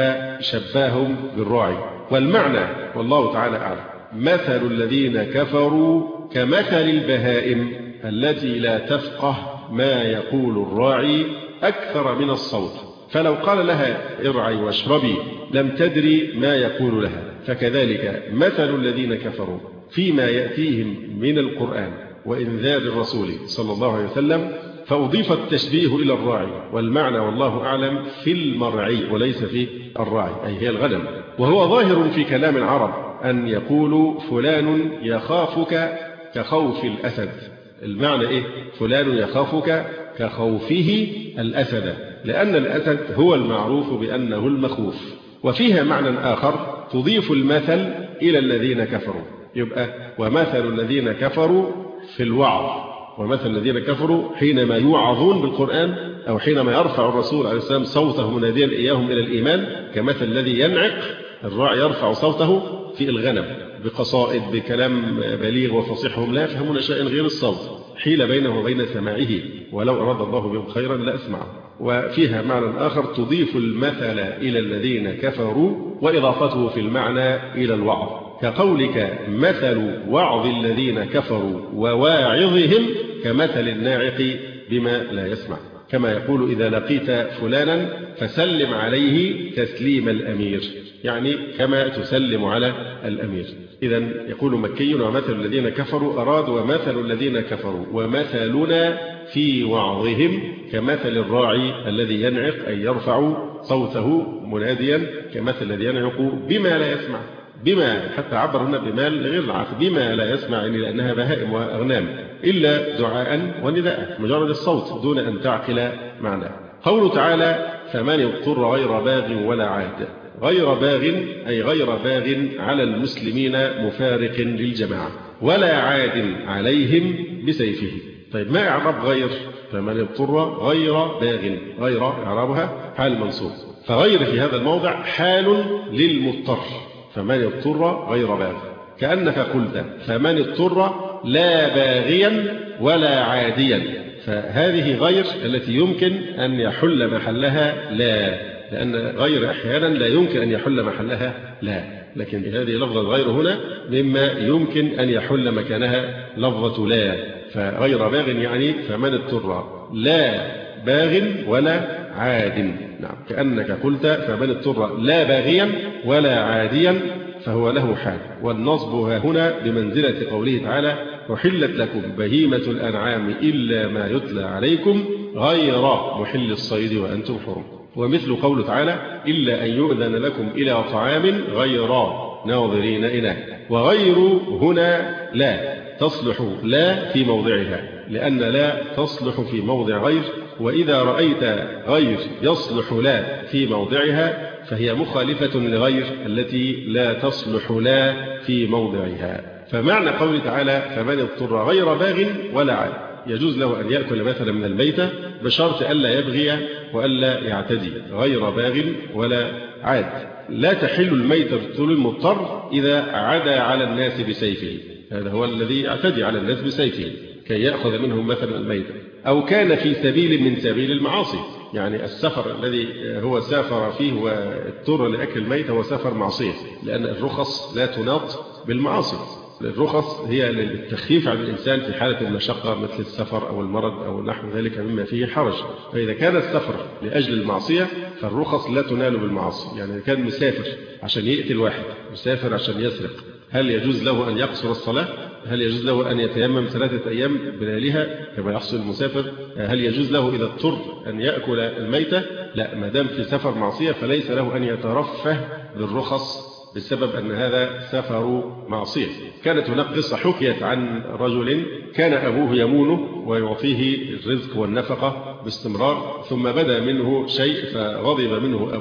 فشبههم بالراعي. والمعنى والله تعالى أعلم مثل الذين كفروا كمثل البهائم التي لا تفقه ما يقول الراعي أكثر من الصوت، فلو قال لها ارعي واشربي لم تدري ما يقول لها، فكذلك مثل الذين كفروا فيما يأتيهم من القرآن وإنذار الرسول صلى الله عليه وسلم، فأضيف التشبيه إلى الراعي، والمعنى والله أعلم في المرعي وليس في الراعي، أي هي الغنم. وهو ظاهر في كلام العرب أن يقولوا فلان يخافك كخوف الأسد. المعنى إيه؟ فلان يخافك كخوفه الأسد، لأن الأسد هو المعروف بأنه المخوف. وفيها معنى آخر تضيف المثل إلى الذين كفروا، يبقى ومثل الذين كفروا في الوعظ، ومثل الذين كفروا حينما يوعظون بالقرآن أو حينما يرفع الرسول عليه السلام صوته مناديا إياهم إلى الإيمان، كمثل الذي ينعق الراعي يرفع صوته في الغنم بقصائد بكلام بليغ وفصيح، هم لا يفهمون شيئا غير الصوت، حيل بينه وبين سماعه، ولو أراد الله بهم خيرا لأسمعه. وفيها معنى آخر تضيف المثل إلى الذين كفروا وإضافته في المعنى إلى الوعظ، كقولك مثل وعظ الذين كفروا وواعظهم كمثل الناعق بما لا يسمع، كما يقول إذا لقيت فلانا فسلم عليه تسليم الأمير، يعني كما تسلم على الأمير. إذا يقول مكي ومثل الذين كفروا أراد ومثل الذين كفروا ومثلنا في وعظهم كمثل الراعي الذي ينعق أي يرفع صوته مناديا كمثل الذي ينعق بما لا يسمع، بما حتى عبر هنا بما غير العقل، بما لا يسمع يعني لأنها بهائم وأغنام، إلا دعاء ونداء مجرد الصوت دون أن تعقل معناه. قوله تعالى فمن اضطر غير باغ ولا عاد، غير باغ أي غير باغ على المسلمين مفارق للجماعة، ولا عاد عليهم بسيفه. طيب ما إعراب غير؟ فمن اضطر غير باغ، غير إعرابها حال منصوب، فغير في هذا الموضع حال للمضطر، فمن اضطر غير باغ، كأنك قلت فمن اضطر لا باغيا ولا عاديا، فهذه غير التي يمكن أن يحل محلها لا، لأن غير أحيانا لا يمكن أن يحل محلها لا، لكن هذه لفظة غير هنا مما يمكن أن يحل مكانها لفظة لا، فغير باغ يعني فمن اضطر لا باغ ولا عاد. نعم، كأنك قلت فمن اضطر لا باغيا ولا عاديا فهو له حال. والنصب هنا بمنزلة قوله تعالى أحلت لكم بهيمة الأنعام إلا ما يتلى عليكم غير محل الصيد وأنتم حرم. ومثل قوله تعالى إلا أن يؤذن لكم إلى طعام غير ناظرين إناه، وغير هنا لا تصلح لا في موضعها، لأن لا تصلح في موضع غير، وإذا رأيت غير يصلح لا في موضعها فهي مخالفة لغير التي لا تصلح لا في موضعها. فمعنى قوله تعالى فمن اضطر غير باغ ولا عاد، يجوز له أن يأكل مثلا من الميتة بشرط ألا يبغي وألا يعتدي، غير باغ ولا عاد. لا تحل الميتة للمضطر إذا عدا على الناس بسيفه، هذا هو الذي يعتدي على الناس بسيفه كي يأخذ منهم مثلا الميتة، أو كان في سبيل من سبيل المعاصي، يعني السفر الذي هو سافر فيه واضطر لأكل الميتة هو سفر معصية، لأن الرخص لا تناط بالمعاصي، الرخص هي للتخفيف عن الإنسان في حالة المشقة مثل السفر أو المرض أو نحو ذلك مما فيه حرج. فإذا كان السفر لأجل المعصية فالرخص لا تنال بالمعاصي، يعني كان مسافر عشان يقتل واحد، مسافر عشان يسرق، هل يجوز له أن يقصر الصلاة؟ هل يجوز له أن يتيمم ثلاثة أيام بلياليها كما يحصل المسافر؟ هل يجوز له إذا اضطر أن يأكل الميتة؟ لا، ما دام في سفر معصية فليس له أن يترفه بالرخص بسبب أن هذا سفر معصية. كانت هناك قصة حكيت عن رجل كان أبوه يمونه ويعطيه الرزق والنفقة باستمرار، ثم بدا منه شيء فغضب منه أبوه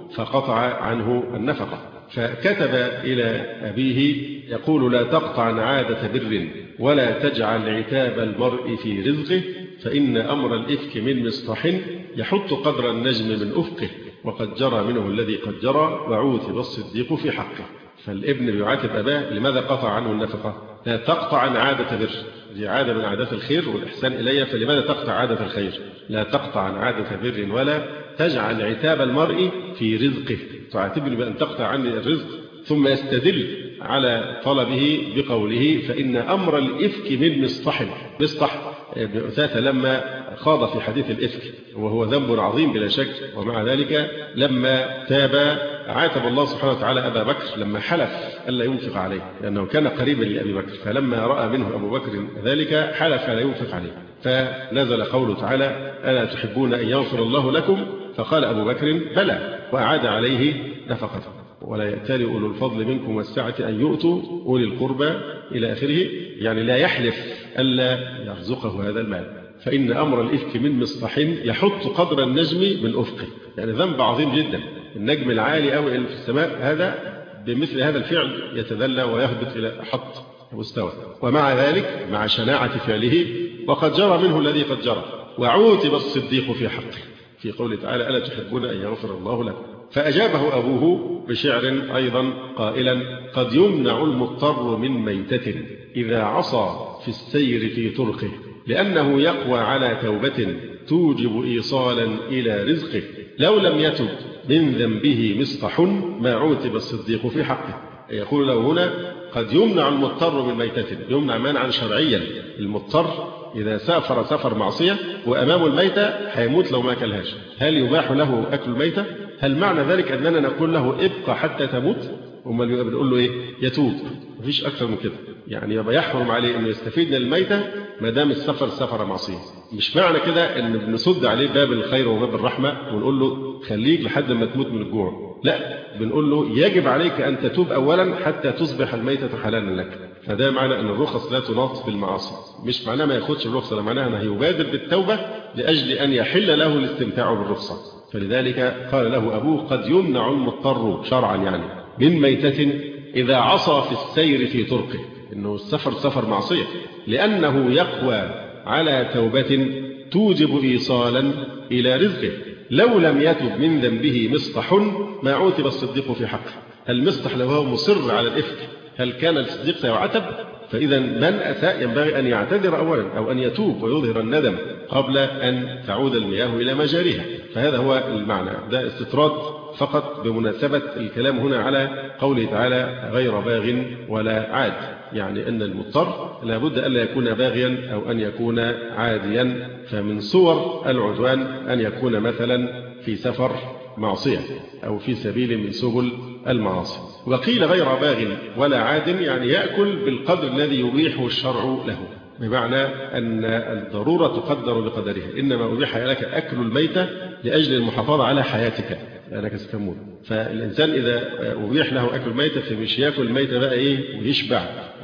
فقطع عنه النفقة، فكتب إلى أبيه يقول: لا تقطع عادة بر ولا تجعل عتاب المرء في رزقه، فإن أمر الإفك من مصطح يحط قدر النجم من أفقه، وقد جرى منه الذي قد جرى وعوتب الصديق في حقه. فالابن بيعاتب أباه لماذا قطع عنه النفقة؟ لا تقطع عن عادة بر، دي عادة من عادات الخير والإحسان إلي، فلماذا تقطع عادة الخير؟ لا تقطع عن عادة بر ولا تجعل عتاب المرء في رزقه، تعاتبني بأن تقطع عني الرزق. ثم يستدل على طلبه بقوله: فإن أمر الإفك من مصطح. مصطح بن أثاثة لما خاض في حديث الإفك وهو ذنب عظيم بلا شك، ومع ذلك لما تاب عاتب الله سبحانه وتعالى أبا بكر لما حلف ألا ينفق عليه، لأنه كان قريبا لأبي بكر، فلما رأى منه أبو بكر ذلك حلف لا ينفق عليه، فنزل قوله تعالى: ألا تحبون أن يغفر الله لكم؟ فقال أبو بكر: بلى، وأعاد عليه نفقته. ولا يأتل أولو الفضل منكم والسعة أن يؤتوا أولي القربى إلى آخره، يعني لا يحلف ألا يرزقه هذا المال. فإن أمر الإفك من مصطح يحط قدر النجم من أفقه، يعني ذنب عظيم جدا. النجم العالي أو في السماء هذا بمثل هذا الفعل يتذلى ويهبط إلى حط مستوى، ومع ذلك مع شناعة فعله وقد جرى منه الذي قد جرى، وعوتب الصديق في حقه في قوله تعالى: ألا تحبون أن يغفر الله لكم؟ فأجابه أبوه بشعر أيضا قائلا: قد يمنع المضطر من ميتة إذا عصى في السير في طرقه، لأنه يقوى على توبة توجب إيصالا إلى رزقه، لو لم يتب من ذنبه مصطح ما عوتب الصديق في حقه. يقول له هنا: قد يمنع المضطر من ميتة، يمنع منعا شرعيا. المضطر إذا سافر سفر معصية وأمامه الميتة هيموت لو ما أكلهاش، هل يباح له أكل الميتة؟ هل معنى ذلك أننا نقول له ابقى حتى تموت؟ أمال بنقول له إيه؟ يتوب. مفيش أكثر من كده، يعني يبقى يحرم عليه أنه يستفيد من الميتة ما دام السفر سفر معصية. مش معنى كده أن بنسد عليه باب الخير وباب الرحمة ونقول له خليك لحد ما تموت من الجوع، لا، بنقول له يجب عليك أن تتوب أولا حتى تصبح الميتة حلالا لك. فده معنى أن الرخص لا تناط بالمعاصي، مش معناه ما ياخدش الرخصة، لا، معناها أنه يبادر بالتوبة لأجل أن يحل له الاستمتاع بالرخصة. فلذلك قال له أبوه: قد يمنع المضطر شرعا يعني من ميتة إذا عصى في السير في طرقه، إنه السفر سفر معصية، لأنه يقوى على توبة توجب إيصالا إلى رزقه، لو لم يتب من ذنبه مصطح ما عوتب الصديق في حقه. المصطح لو هو مصر على الإفك هل كان الصديق سيعتب؟ فإذا من أساء ينبغي أن يعتذر أولا أو أن يتوب ويظهر الندم قبل أن تعود المياه إلى مجاريها. فهذا هو المعنى، ده استطراد فقط بمناسبة الكلام هنا على قوله تعالى: غير باغ ولا عاد، يعني أن المضطر لابد ألا يكون باغيا أو أن يكون عاديا. فمن صور العدوان أن يكون مثلا في سفر معصية أو في سبيل من سبل المعاصي. وقيل غير باغ ولا عاد يعني يأكل بالقدر الذي يبيحه الشرع له، بمعنى أن الضرورة تقدر بقدرها، إنما أبيح لك أكل الميتة لأجل المحافظة على حياتك لأنك ستموت. فالإنسان إذا أبيح له أكل الميتة فمش يأكل الميتة بقى إيه ويشبع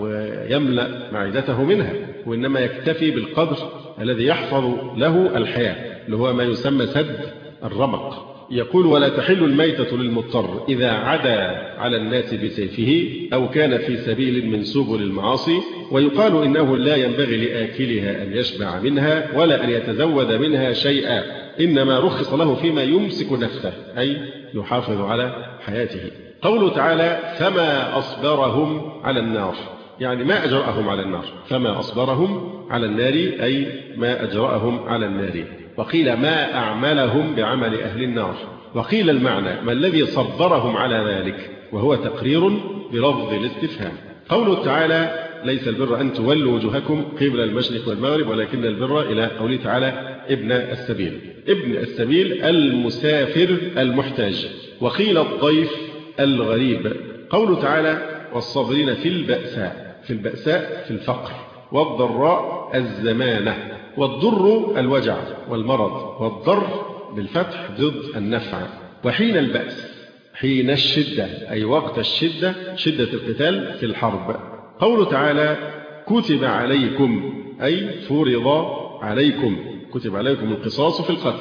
ويملأ معدته منها، وإنما يكتفي بالقدر الذي يحفظ له الحياة اللي هو ما يسمى سد الرمق. يقول: ولا تحل الميتة للمضطر إذا عدا على الناس بسيفه أو كان في سبيل من سبل المعاصي، ويقال إنه لا ينبغي لآكلها أن يشبع منها ولا أن يتزود منها شيئا، إنما رخص له فيما يمسك نفسه أي يحافظ على حياته. قوله تعالى: فما أصبرهم على النار، يعني ما أجرأهم على النار، فما أصبرهم على النار أي ما أجرأهم على النار. وقيل ما أعملهم بعمل أهل النار. وقيل المعنى ما الذي صبرهم على ذلك، وهو تقرير بلفظ الاستفهام. قوله تعالى: ليس البر أن تولوا وجوهكم قبل المشرق والمغرب ولكن البر، إلى قوله تعالى: ابن السبيل. ابن السبيل المسافر المحتاج، وقيل الضيف الغريب. قوله تعالى: والصابرين في البأساء، في البأساء في الفقر، والضراء الزمانة، والضر الوجع والمرض، والضر بالفتح ضد النفع. وحين البأس حين الشدة أي وقت الشدة، شدة القتال في الحرب. قوله تعالى: كتب عليكم أي فرض عليكم، كتب عليكم القصاص في القتلى،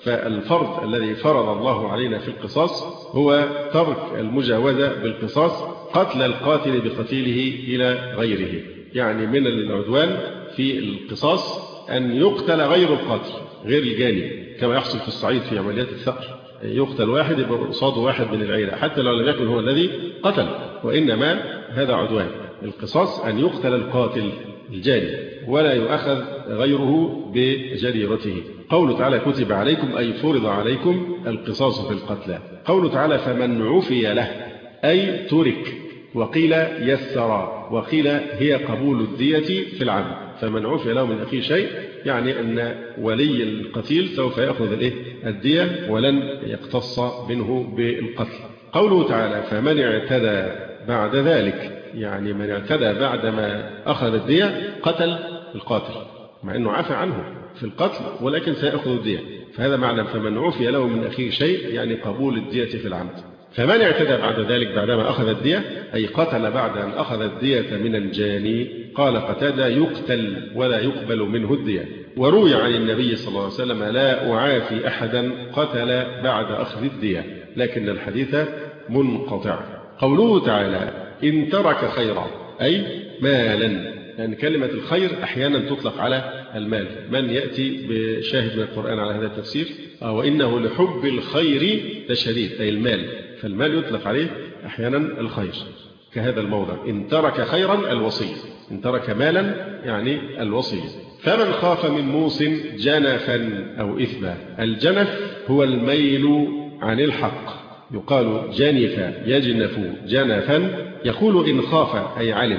فالفرض الذي فرض الله علينا في القصاص هو ترك المجاوزة بالقصاص، قتل القاتل بقتيله إلى غيره. يعني من العدوان في القصاص أن يقتل غير القاتل، غير الجاني، كما يحصل في الصعيد في عمليات الثأر، يقتل واحد يبقى قصاده واحد من العيلة حتى لو لم يكن هو الذي قتل، وإنما هذا عدوان. القصاص أن يقتل القاتل الجاني ولا يؤخذ غيره بجريرته. قوله تعالى كتب عليكم أي فرض عليكم القصاص في القتلى. قوله تعالى فمن عفي له أي ترك، وقيل يسر، وقيل هي قبول الدية في العمد. فمن عفي له من أخيه شيء يعني أن ولي القتيل سوف يأخذ الإيه؟ الدية ولن يقتص منه بالقتل. قوله تعالى فمن اعتدى بعد ذلك، يعني من اعتدى بعدما أخذ الدية قتل القاتل، مع أنه عفى عنه في القتل ولكن سيأخذ الدية، فهذا معنى فمن عفي له من أخيه شيء يعني قبول الدية في العمد. فمن اعتدى بعد ذلك بعدما أخذ الدية أي قتل بعد أن أخذ الدية من الجاني. قال قتادة يقتل ولا يقبل منه الدية. وروي عن النبي صلى الله عليه وسلم لا أعافي أحدا قتل بعد أخذ الدية، لكن الحديث منقطع. قوله تعالى إن ترك خيرا أي مالا، يعني كلمة الخير أحيانا تطلق على المال. من يأتي بشاهد من القرآن على هذا التفسير؟ وإنه لحب الخير لشديد، أي المال، فالمال يطلق عليه أحيانا الخير كهذا الموضع. إن ترك خيرا الوصية، إن ترك مالا يعني الوصية. فمن خاف من موص جنفا أو إثما. الجنف هو الميل عن الحق، يقال جنف يجنف جنفا، يقول إن خاف أي علم.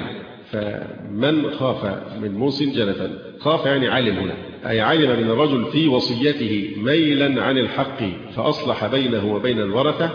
فمن خاف من موص جنفا، خاف يعني علم هنا، أي علم من الرجل في وصيته ميلا عن الحق فأصلح بينه وبين الورثة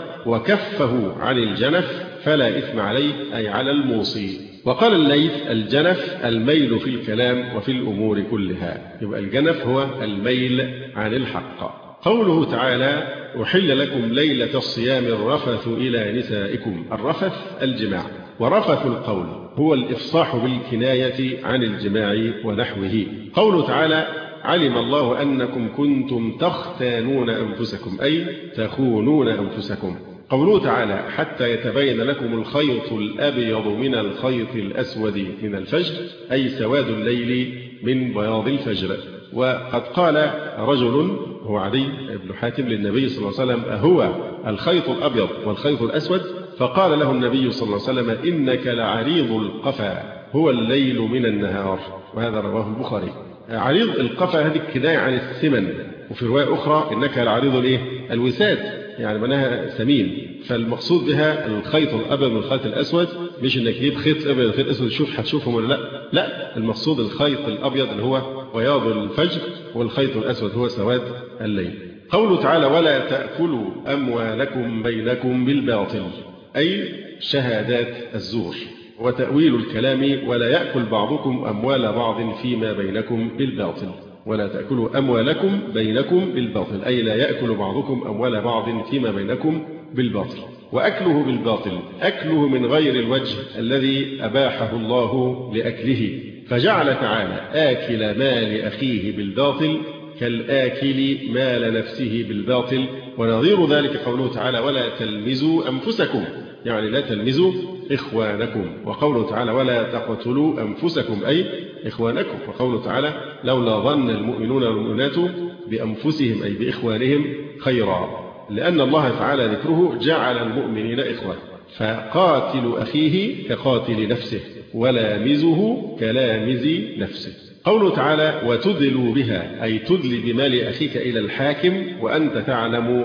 وكفه عن الجنف فلا إثم عليه أي على الموصي. وقال الليث الجنف الميل في الكلام وفي الأمور كلها، يبقى الجنف هو الميل عن الحق. قوله تعالى أحل لكم ليلة الصيام الرفث إلى نسائكم. الرفث الجماع، ورفث القول هو الإفصاح بالكناية عن الجماع ونحوه. قوله تعالى علم الله أنكم كنتم تختانون أنفسكم أي تخونون أنفسكم. قوله تعالى حتى يتبين لكم الخيط الأبيض من الخيط الأسود من الفجر أي سواد الليل من بياض الفجر. وقد قال رجل هو عدي بن حاتم للنبي صلى الله عليه وسلم أهو الخيط الأبيض والخيط الأسود؟ فقال له النبي صلى الله عليه وسلم إنك لعريض القفا هو الليل من النهار. وهذا رواه البخاري. عريض القفا هذه الكناية عن الثمن، وفي رواية أخرى إنك لعريض الإيه؟ الوساد، يعني معناها ثمين. فالمقصود بها الخيط الأبيض والخيط الأسود، مش إنك تجيب خيط أبيض وخيط أسود تشوف هتشوفهم ولا لا، لا، المقصود الخيط الأبيض اللي هو بياض الفجر، والخيط الأسود هو سواد الليل. قوله تعالى ولا تأكلوا أموالكم بينكم بالباطل أي شهادات الزور. وتأويل الكلام ولا يأكل بعضكم أموال بعض فيما بينكم بالباطل. ولا تأكلوا أموالكم بينكم بالباطل أي لا يأكل بعضكم أموال بعض فيما بينكم بالباطل. وأكله بالباطل أكله من غير الوجه الذي أباحه الله لأكله، فجعل تعالى آكل مال أخيه بالباطل كالآكل مال نفسه بالباطل. ونظير ذلك قوله تعالى ولا تلمزوا أنفسكم يعني لا تلمزوا إخوانكم. وقوله تعالى ولا تقتلوا أنفسكم أي إخوانكم. وقوله تعالى لولا ظن المؤمنون والمؤمنات بأنفسهم أي بإخوانهم خيرا، لأن الله تعالى ذكره جعل المؤمنين إخوة. فقاتل أخيه كقاتل نفسه ولامزه كلامز نفسه. قوله تعالى وتدلوا بها أي تدلي بمال أخيك إلى الحاكم وأنت تعلم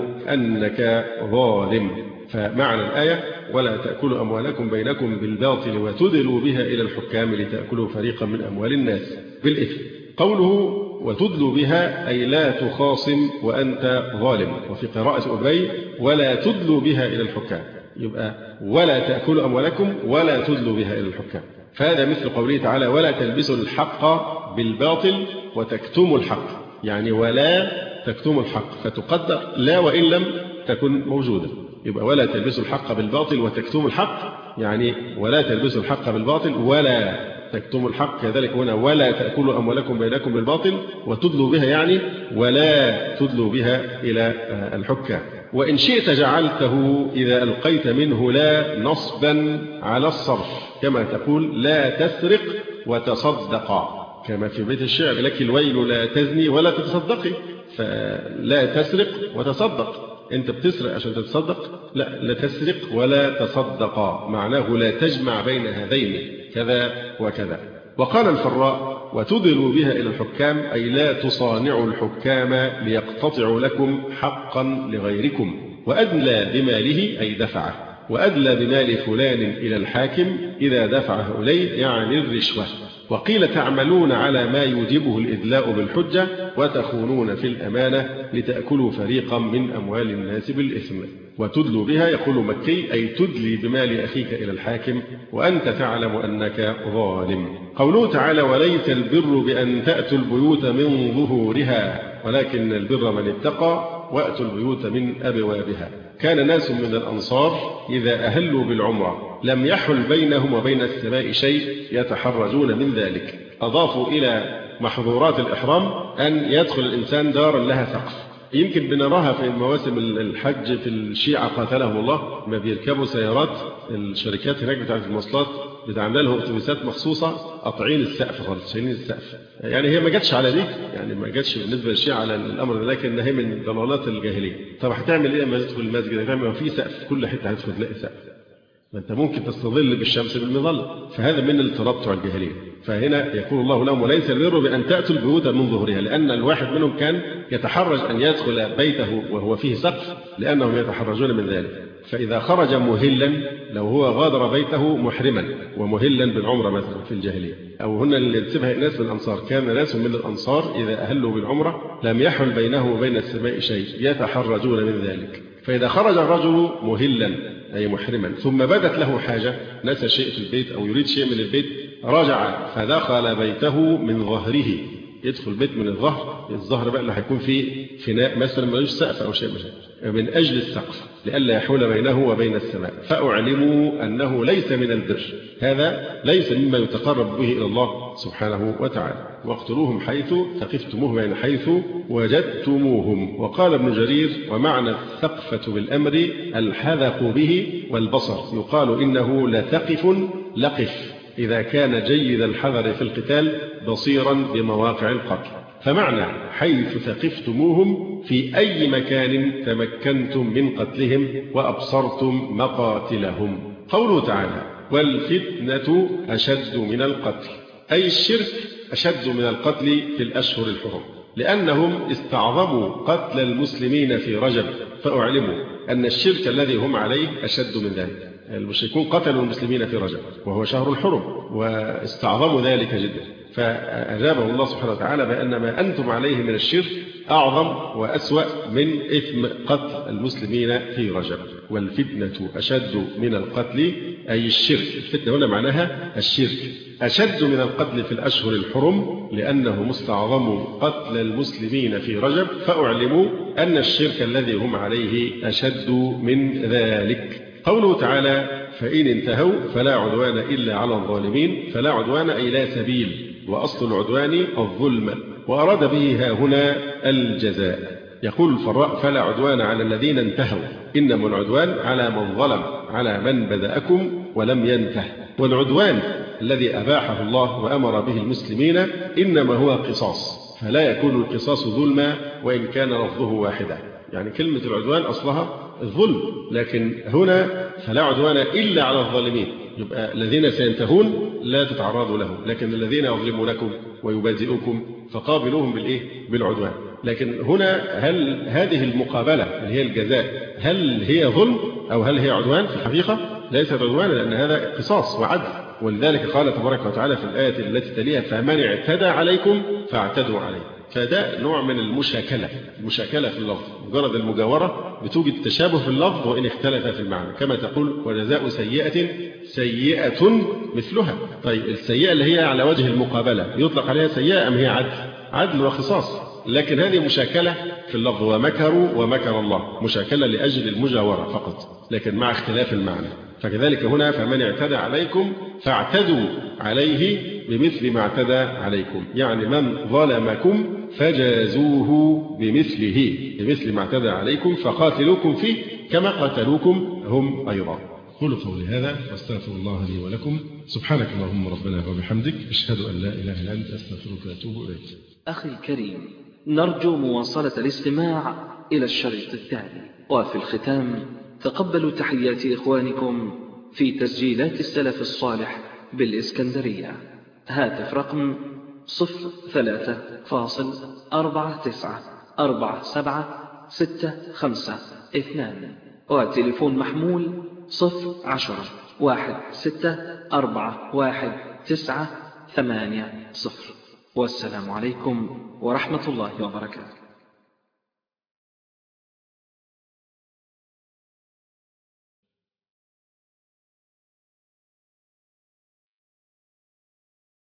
أنك ظالم. فمعنى الآية ولا تأكلوا أموالكم بينكم بالباطل وتدلوا بها إلى الحكام لتأكلوا فريقا من أموال الناس بالإثم. قوله وتدلوا بها أي لا تخاصم وأنت ظالم. وفي قراءة أبي ولا تدلوا بها إلى الحكام، يبقى ولا تأكلوا أموالكم ولا تدلوا بها إلى الحكام. فهذا مثل قوله تعالى ولا تلبسوا الحق بالباطل وتكتموا الحق، يعني ولا تكتموا الحق فتقدر لا وإن لم تكن موجودة. يبقى ولا تلبسوا الحق بالباطل وتكتموا الحق، يعني ولا تلبسوا الحق بالباطل ولا تكتموا الحق، كذلك هنا ولا تأكلوا أموالكم بينكم بالباطل وتدلوا بها، يعني ولا تدلوا بها إلى الحكام. وإن شئت جعلته إذا ألقيت منه لا نصبا على الصرف، كما تقول لا تسرق وتصدقا، كما في بيت الشعر لك الويل لا تزني ولا تتصدقي، فلا تسرق وتصدق، أنت بتسرق عشان تتصدق؟ لا، لا تسرق ولا تصدقا، معناه لا تجمع بين هذين كذا وكذا. وقال الفراء وتدلوا بها إلى الحكام، أي لا تصانعوا الحكام ليقتطعوا لكم حقا لغيركم. وأدلى بماله أي دفعه، وأدلى بمال فلان إلى الحاكم إذا دفعه إليه يعني الرشوة. وقيل تعملون على ما يوجبه الإدلاء بالحجة وتخونون في الأمانة لتأكلوا فريقا من أموال الناس بالإثم. وتدلوا بها يقول مكي أي تدلي بمال أخيك إلى الحاكم وأنت تعلم أنك ظالم. قوله تعالى وليس البر بأن تأتوا البيوت من ظهورها ولكن البر من اتقى وأتوا البيوت من أبوابها. كان ناس من الأنصار إذا أهلوا بالعمرة لم يحل بينهم وبين السماء شيء يتحرجون من ذلك. أضافوا إلى محظورات الإحرام أن يدخل الإنسان دارا لها سقف. يمكن بنراها في مواسم الحج في الشيعة قاتلهم الله، ما بيركبوا سيارات الشركات هناك بتاعت المواصلات بتعمل لهم اتوبيسات مخصوصة قاطعين السقف خالص، شايلين السقف. يعني هي ما جاتش على دي، يعني ما جاتش بالنسبة للشيعة على الأمر ده، لكن هي من ضلالات الجاهلية. طب هتعمل إيه لما تدخل المسجد؟ هتعمل في سقف، كل حتة هتدخل تلاقي سقف، ما أنت ممكن تستظل بالشمس بالمظلة، فهذا من التربع الجاهلية. فهنا يقول الله لهم وليس البر بأن تأتوا البيوت من ظهورها، لأن الواحد منهم كان يتحرج أن يدخل بيته وهو فيه سقف لأنهم يتحرجون من ذلك. فإذا خرج مهلا، لو هو غادر بيته محرما ومهلا بالعمرة مثلا في الجاهلية، أو هنا اللي تسيبها ناس من الأنصار، كان ناس من الأنصار إذا أهلوا بالعمرة لم يحل بينه وبين السماء شيء يتحرجون من ذلك. فإذا خرج الرجل مهلا أي محرما ثم بدت له حاجة، نسى شيء في البيت أو يريد شيء من البيت، رجع فدخل بيته من ظهره، يدخل بيت من الظهر، الظهر بقى اللي هيكون فيه فناء مثلا ملوش سقف أو شيء مشابه، من أجل السقف لئلا يحول بينه وبين السماء. فأعلموا أنه ليس من البر، هذا ليس مما يتقرب به إلى الله سبحانه وتعالى. واقتلوهم حيث ثقفتموهم، يعني حيث وجدتموهم. وقال ابن جرير ومعنى الثقفة بالأمر الحذق به والبصر، يقال إنه لثقف لقف إذا كان جيد الحذر في القتال بصيرا بمواقع القتل. فمعنى حيث ثقفتموهم في أي مكان تمكنتم من قتلهم وأبصرتم مقاتلهم. قوله تعالى والفتنة أشد من القتل، أي الشرك أشد من القتل في الأشهر الحرم، لأنهم استعظموا قتل المسلمين في رجب فأعلموا أن الشرك الذي هم عليه أشد من ذلك. المشركون قتلوا المسلمين في رجب وهو شهر الحرم واستعظموا ذلك جدا، فأجابه الله سبحانه وتعالى بأن ما أنتم عليه من الشرك أعظم وأسوأ من إثم قتل المسلمين في رجب. والفتنة أشد من القتل أي الشرك، الفتنة هنا معناها الشرك، أشد من القتل في الأشهر الحرم لأنه مستعظم قتل المسلمين في رجب فأعلموا أن الشرك الذي هم عليه أشد من ذلك. قوله تعالى فإن انتهوا فلا عدوان إلا على الظالمين، فلا عدوان أي لا سبيل، وأصل العدوان الظلم، وأراد به ها هنا الجزاء. يقول الفراء فلا عدوان على الذين انتهوا، إنما العدوان على من ظلم، على من بدأكم ولم ينته. والعدوان الذي أباحه الله وأمر به المسلمين إنما هو قصاص، فلا يكون القصاص ظلما وإن كان لفظه واحدا. يعني كلمة العدوان أصلها الظلم، لكن هنا فلا عدوان إلا على الظالمين، يبقى الذين سينتهون لا تتعرضوا لهم، لكن الذين يظلمونكم ويبادئكم فقابلوهم بالإيه؟ بالعدوان. لكن هنا هل هذه المقابلة اللي هي الجزاء هل هي ظلم أو هل هي عدوان؟ في الحقيقة ليست عدوان، لأن هذا قصاص وعدل. ولذلك قال تبارك وتعالى في الآية التي تليها فمن اعتدى عليكم فاعتدوا عليه. فده نوع من المشاكلة، المشاكلة في اللفظ، مجرد المجاورة بتوجد تشابه في اللفظ وإن اختلف في المعنى، كما تقول وجزاء سيئة سيئة مثلها. طيب السيئة اللي هي على وجه المقابلة يطلق عليها سيئة أم هي عدل؟ عدل وخصاص، لكن هذه مشاكلة في اللفظ. ومكروا ومكر الله، مشاكلة لأجل المجاورة فقط لكن مع اختلاف المعنى. فكذلك هنا فمن اعتدى عليكم فاعتدوا عليه بمثل ما اعتدى عليكم، يعني من ظلمكم فجازوه بمثله بمثل ما اعتدى عليكم فقاتلوكم فيه كما قاتلوكم هم أيضا. قولوا قولي هذا واستغفر الله لي ولكم. سبحانك اللهم ربنا وبحمدك، أشهد أن لا إله إلا أنت، أستغفرك وأتوب إليك. أخي الكريم، نرجو مواصلة الاستماع إلى الشريط التالي. وفي الختام تقبلوا تحيات إخوانكم في تسجيلات السلف الصالح بالإسكندرية. هاتف رقم صفر ثلاثة فاصل أربعة تسعة أربعة سبعة ستة خمسة اثنان، وتليفون محمول صفر عشرة واحد ستة أربعة واحد تسعة ثمانية صفر. والسلام عليكم ورحمة الله وبركاته.